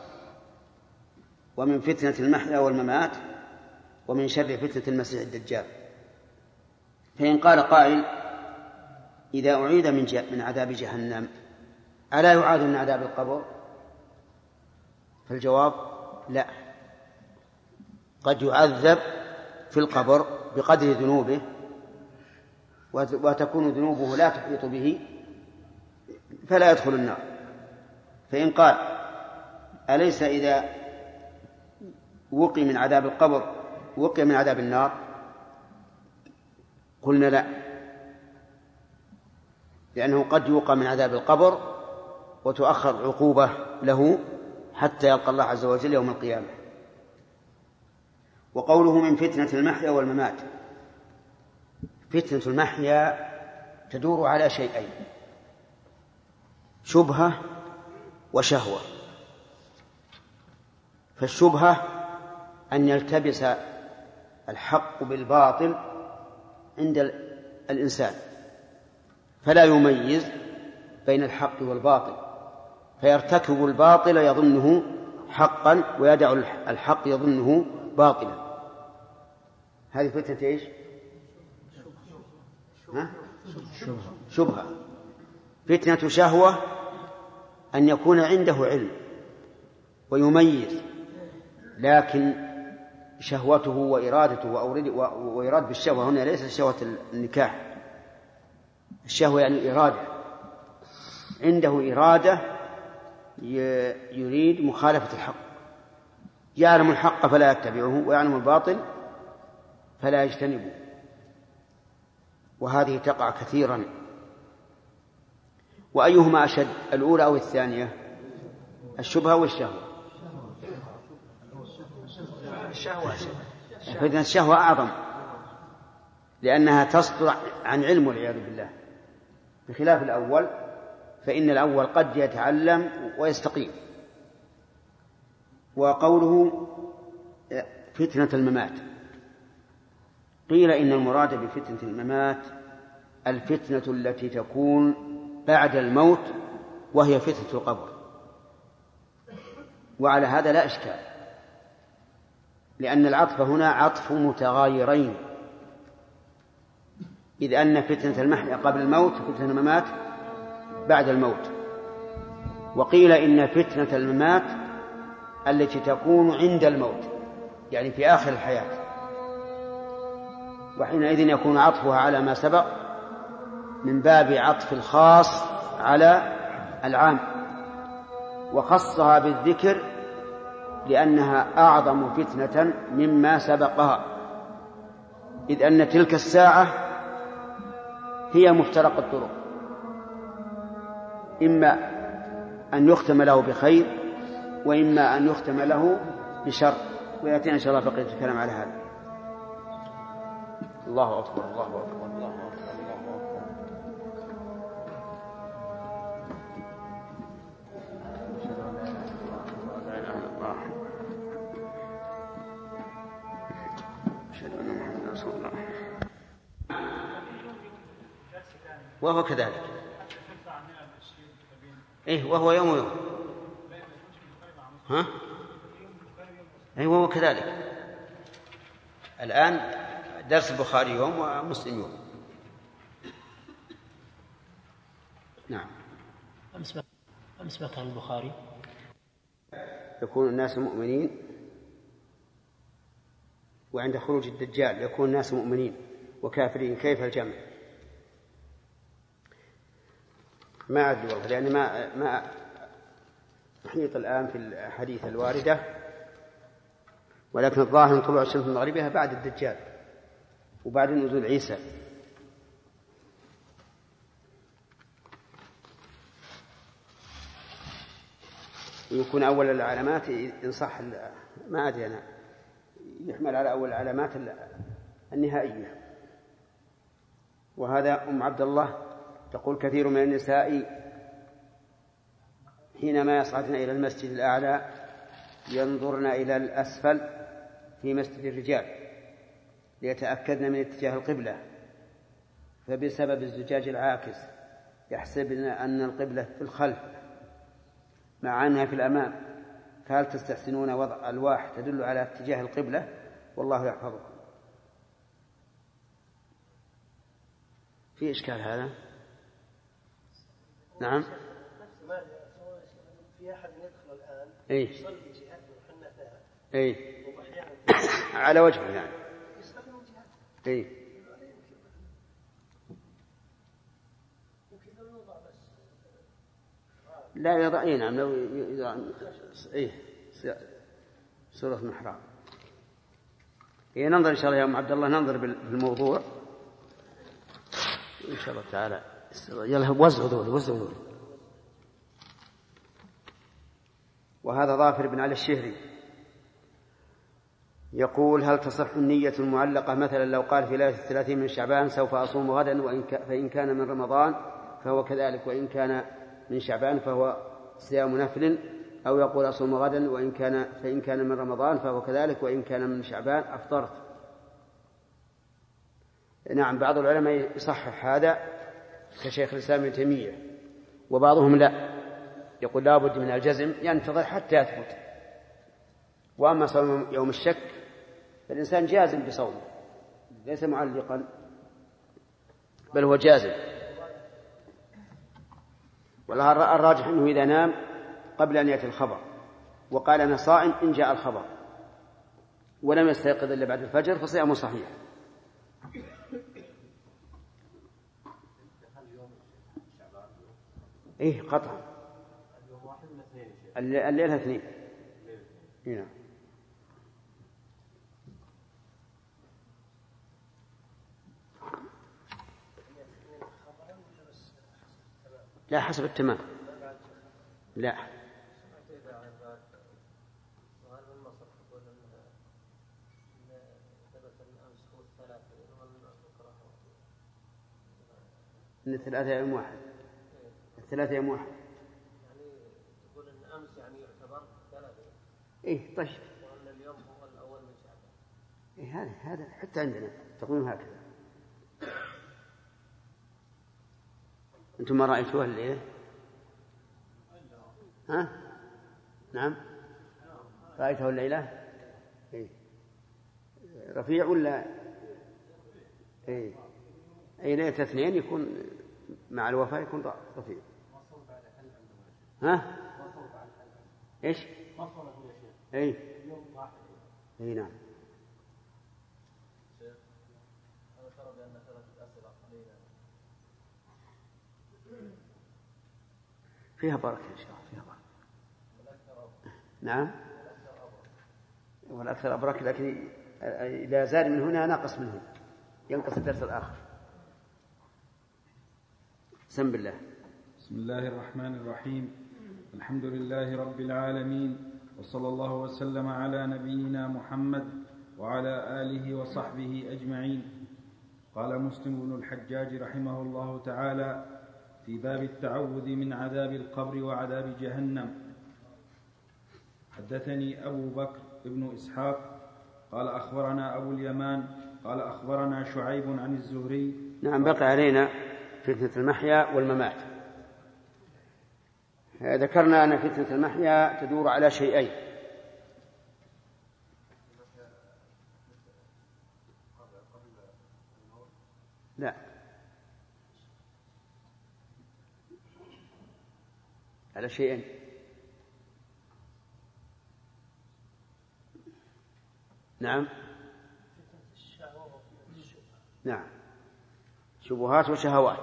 ومن فتنة المحيا والممات، ومن شر فتنة المسيح الدجال. فإن قال قائل إذا أعيذ من عذاب جهنم ألا يعاذ من عذاب القبر؟ فالجواب لا، قد يعذب في القبر بقدر ذنوبه، وتكون ذنوبه لا تحيط به فلا يدخل النار. فإن قال أليس إذا وقي من عذاب القبر وقي من عذاب النار؟ قلنا لا، لأنه قد يوقى من عذاب القبر وتؤخر عقوبة له حتى يلقى الله عز وجل يوم القيامة. وقوله من فتنة المحيا والممات، فتنة المحيا تدور على شيئين: شبهة وشهوة. فالشبهة أن يلتبس الحق بالباطل عند الإنسان فلا يميز بين الحق والباطل، فيرتكب الباطل يظنه حقا ويدع الحق يظنه باطلا. هذه فتنة إيش؟ شبهة. فتنة شهوة أن يكون عنده علم ويميز، لكن شهوته وإرادته وإراد بالشهوة هنا ليس شهوة النكاح، الشهوة يعني إرادة، عنده إرادة يريد مخالفة الحق، يعلم الحق فلا يتبعه ويعلم الباطل فلا يجتنبه، وهذه تقع كثيرا. وأيهما أشد، الأولى أو الثانية؟ الشبهة والشهوة. فإذن الشهوة أعظم لأنها تصدر عن علم والعياذ بالله، بخلاف الأول فإن الأول قد يتعلم ويستقيم. وقوله فتنة الممات، قيل إن المراد بفتنة الممات الفتنة التي تكون بعد الموت وهي فتنة القبر، وعلى هذا لا إشكال، لأن العطف هنا عطف متغايرين، إذ أن فتنة المحيا قبل الموت وفتنة الممات بعد الموت. وقيل إن فتنة الممات التي تكون عند الموت، يعني في آخر الحياة، وحينئذ يكون عطفها على ما سبق من باب عطف الخاص على العام، وخصها بالذكر لأنها أعظم فتنة مما سبقها، إذ أن تلك الساعة هي مفترق الطرق، إما أن يختم له بخير وإما أن يختم له بشر. ويأتينا إن شاء الله بقية الكلام على هذا. الله أكبر الله أكبر الله أكبر الله أكبر. أشهد أن محمدا رسول الله. وهو كذلك. إيه وهو يوم ها؟ أي وهو كذلك. الآن درس البخاري يوم ومسلم يوم. نعم. أمس كان البخاري يكون الناس مؤمنين، وعند خروج الدجال يكون الناس مؤمنين وكافرين. كيف الجمع؟ ما أدري والله، لأن ما نحيط الآن في الحديث الواردة، ولكن الظاهر أن طلوع الشمس من مغربها بعد الدجال وبعد نزول عيسى. يكون أول العلامات إن صح، ما أدري أنا، يحمل على أول العلامات النهائية. وهذا أم عبد الله تقول كثير من النساء حينما يصعدن إلى المسجد الأعلى ينظرن إلى الأسفل في مسجد الرجال ليتأكدن من اتجاه القبلة، فبسبب الزجاج العاكس يحسبن أن القبلة في الخلف مع أنها في الأمام. فهل تستحسنون وضع ألواح تدل على اتجاه القبلة؟ والله يحفظكم. في إشكال هذا؟ نعم. في أحد يدخل الآن يصلي جهات وحنتها على وجهه يعني يستخدم جهات لا يضع نعم لو يضع سورة المحراب. ننظر إن شاء الله يا أم عبد الله، ننظر بالموضوع إن شاء الله تعالى. يلا وزعوا ذول. وهذا ظافر بن علي الشهري يقول هل تصح النية المعلقة مثلا لو قال في ليلة 30 من شعبان سوف أصوم غدا فإن كان من رمضان فهو كذلك، وإن كان من شعبان فهو صيام نفل، أو يقول أصوم غدا فإن كان من رمضان فهو كذلك، وإن كان من شعبان أفطرت. نعم، بعض العلماء يصحح هذا كشيخ الإسلام ابن تيمية، وبعضهم لا، يقول لا بد من الجزم ينتظر حتى يثبت. وأما صوم يوم الشك فالإنسان جازم بصومه ليس معلقا، بل هو جازم. والراجح أنه إذا نام قبل أن يأتي الخبر وقال أنا صائم إن جاء الخبر ولم يستيقظ إلا بعد الفجر فصيامه صحيح. قطعا الليلة 2. هنا لا حسب التمام. لا إن 3 يوم واحد. 3 يوم واحد يعني يقول إن أمس يعني يعتبر 3. طيب وأن اليوم هو الأول من شعبان. هذا حتى عندنا تقولون هكذا. أنتم ما رأيتوها الليلة؟ ها؟ نعم رأيته الليلة؟ رفيع ولا أي ليلة 2 يكون مع الوفاة يكون رفيع. ها؟ إيش؟ نعم. فيها بركة إن شاء الله، فيها بركة. نعم والأكثر أبرك، لكن إذا زاد من هنا ناقص من هنا ينقص الدرس الآخر. بسم الله. بسم الله الرحمن الرحيم. الحمد لله رب العالمين، وصلى الله وسلم على نبينا محمد وعلى آله وصحبه أجمعين. قال مسلم بن الحجاج رحمه الله تعالى في باب التعوذ من عذاب القبر وعذاب جهنم: حدثني أبو بكر بن إسحاق قال أخبرنا أبو اليمان قال أخبرنا شعيب عن الزهري. نعم، بقي علينا فتنة المحيا والممات. ذكرنا أن فتنة المحيا تدور على شيئين: لا، على شيئين. نعم، نعم، شبهات وشهوات.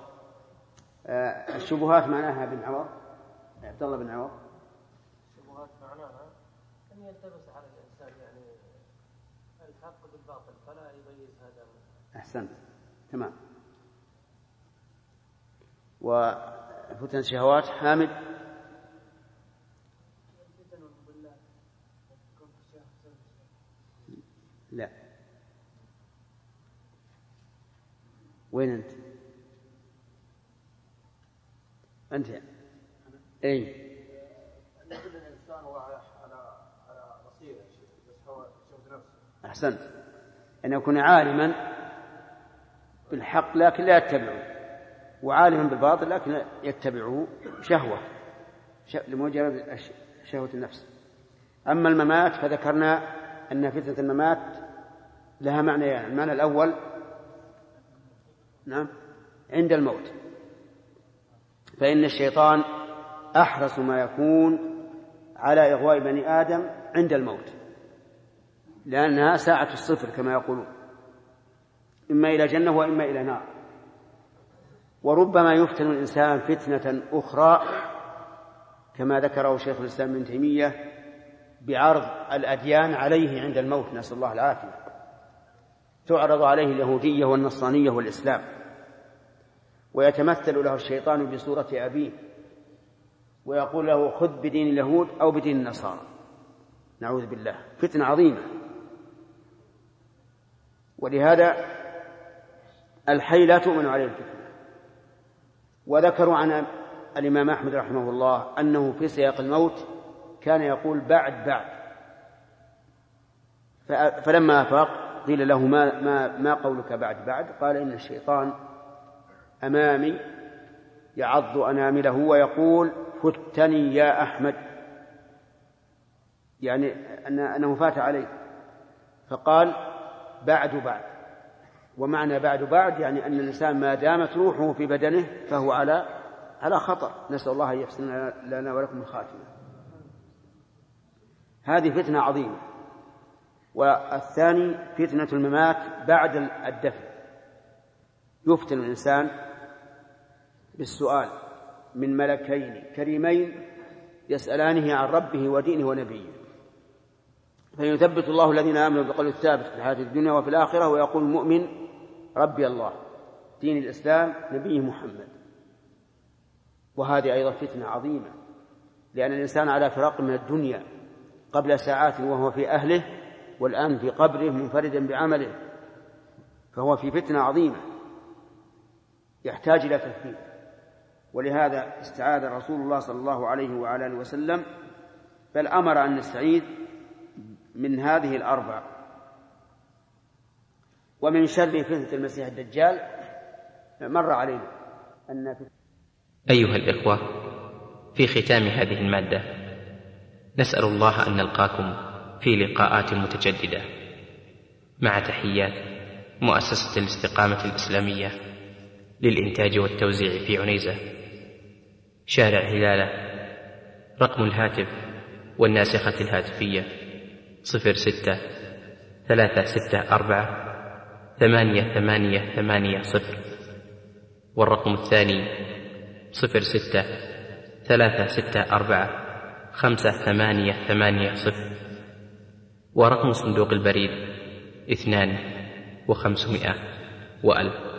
الشبهات معناها بن عوض، عبد الله بن عوض. الشبهات معناها أن يلتبس على الإنسان يعني الحق بالباطل فلا يميز هذا. أحسنت، تمام. وفتن الشهوات حامد. لا، وين أنت؟ أنت أين؟ أن يكون الإنسان هو على بصيرة، بس هو شوف نفسه. أحسنت، أن يكون عالما بالحق لكن لا يتبعه، وعالما بالباطل لكن يتبعه شهوة لمجرد شهوة النفس. أما الممات فذكرنا أن فتنة الممات لها معنى، يعني المعنى الأول نعم عند الموت، فإن الشيطان أحرص ما يكون على إغواء بني آدم عند الموت، لأنها ساعة الصفر كما يقولون، إما إلى جنة وإما إلى نار. وربما يفتن الإنسان فتنة أخرى كما ذكره شيخ الإسلام ابن تيمية بعرض الأديان عليه عند الموت، نسأل الله العافية. تعرض عليه اليهودية والنصرانية والإسلام، ويتمثل له الشيطان بصورة أبيه ويقول له خذ بدين اليهود أو بدين النصارى، نعوذ بالله. فتنة عظيمة. ولهذا الحي لا تؤمن عليه الفتنة. وذكروا عن الإمام أحمد رحمه الله أنه في سياق الموت كان يقول بعد، فلما أفاق قيل له ما قولك بعد؟ قال إن الشيطان أمامي يعض أنامله ويقول فتني يا أحمد، يعني أنه فات عليه، فقال بعد. ومعنى بعد يعني أن الإنسان ما دامت روحه في بدنه فهو على خطر، نسأل الله أن يحسن لنا ولكم الخاتمة. هذه فتنة عظيمة. والثاني فتنة الممات بعد الدفن، يفتن الإنسان بالسؤال من ملكين كريمين يسألانه عن ربه ودينه ونبيه، فيثبت الله الذين آمنوا بالقول الثابت في الحياة الدنيا وفي الآخرة، ويقول المؤمن ربي الله، دين الإسلام، نبيه محمد. وهذه أيضا فتنة عظيمة، لأن الإنسان على فراق من الدنيا قبل ساعات وهو في أهله، والآن في قبره منفردا بعمله، فهو في فتنة عظيمة يحتاج إلى تثبيت. ولهذا استعاذ رسول الله صلى الله عليه وعلى آله وسلم، بل أمر أن نستعيذ من هذه الأربع. ومن شر فتنة المسيح الدجال مر علينا أن أيها الإخوة، في ختام هذه المادة نسأل الله أن نلقاكم في لقاءات متجددة، مع تحيات مؤسسة الاستقامة الإسلامية للإنتاج والتوزيع في عنيزة، شارع هلالة. رقم الهاتف والناسخة الهاتفية 06-364-8880، والرقم الثاني 06-364-5880. ورقم صندوق البريد 2 و500 و1000.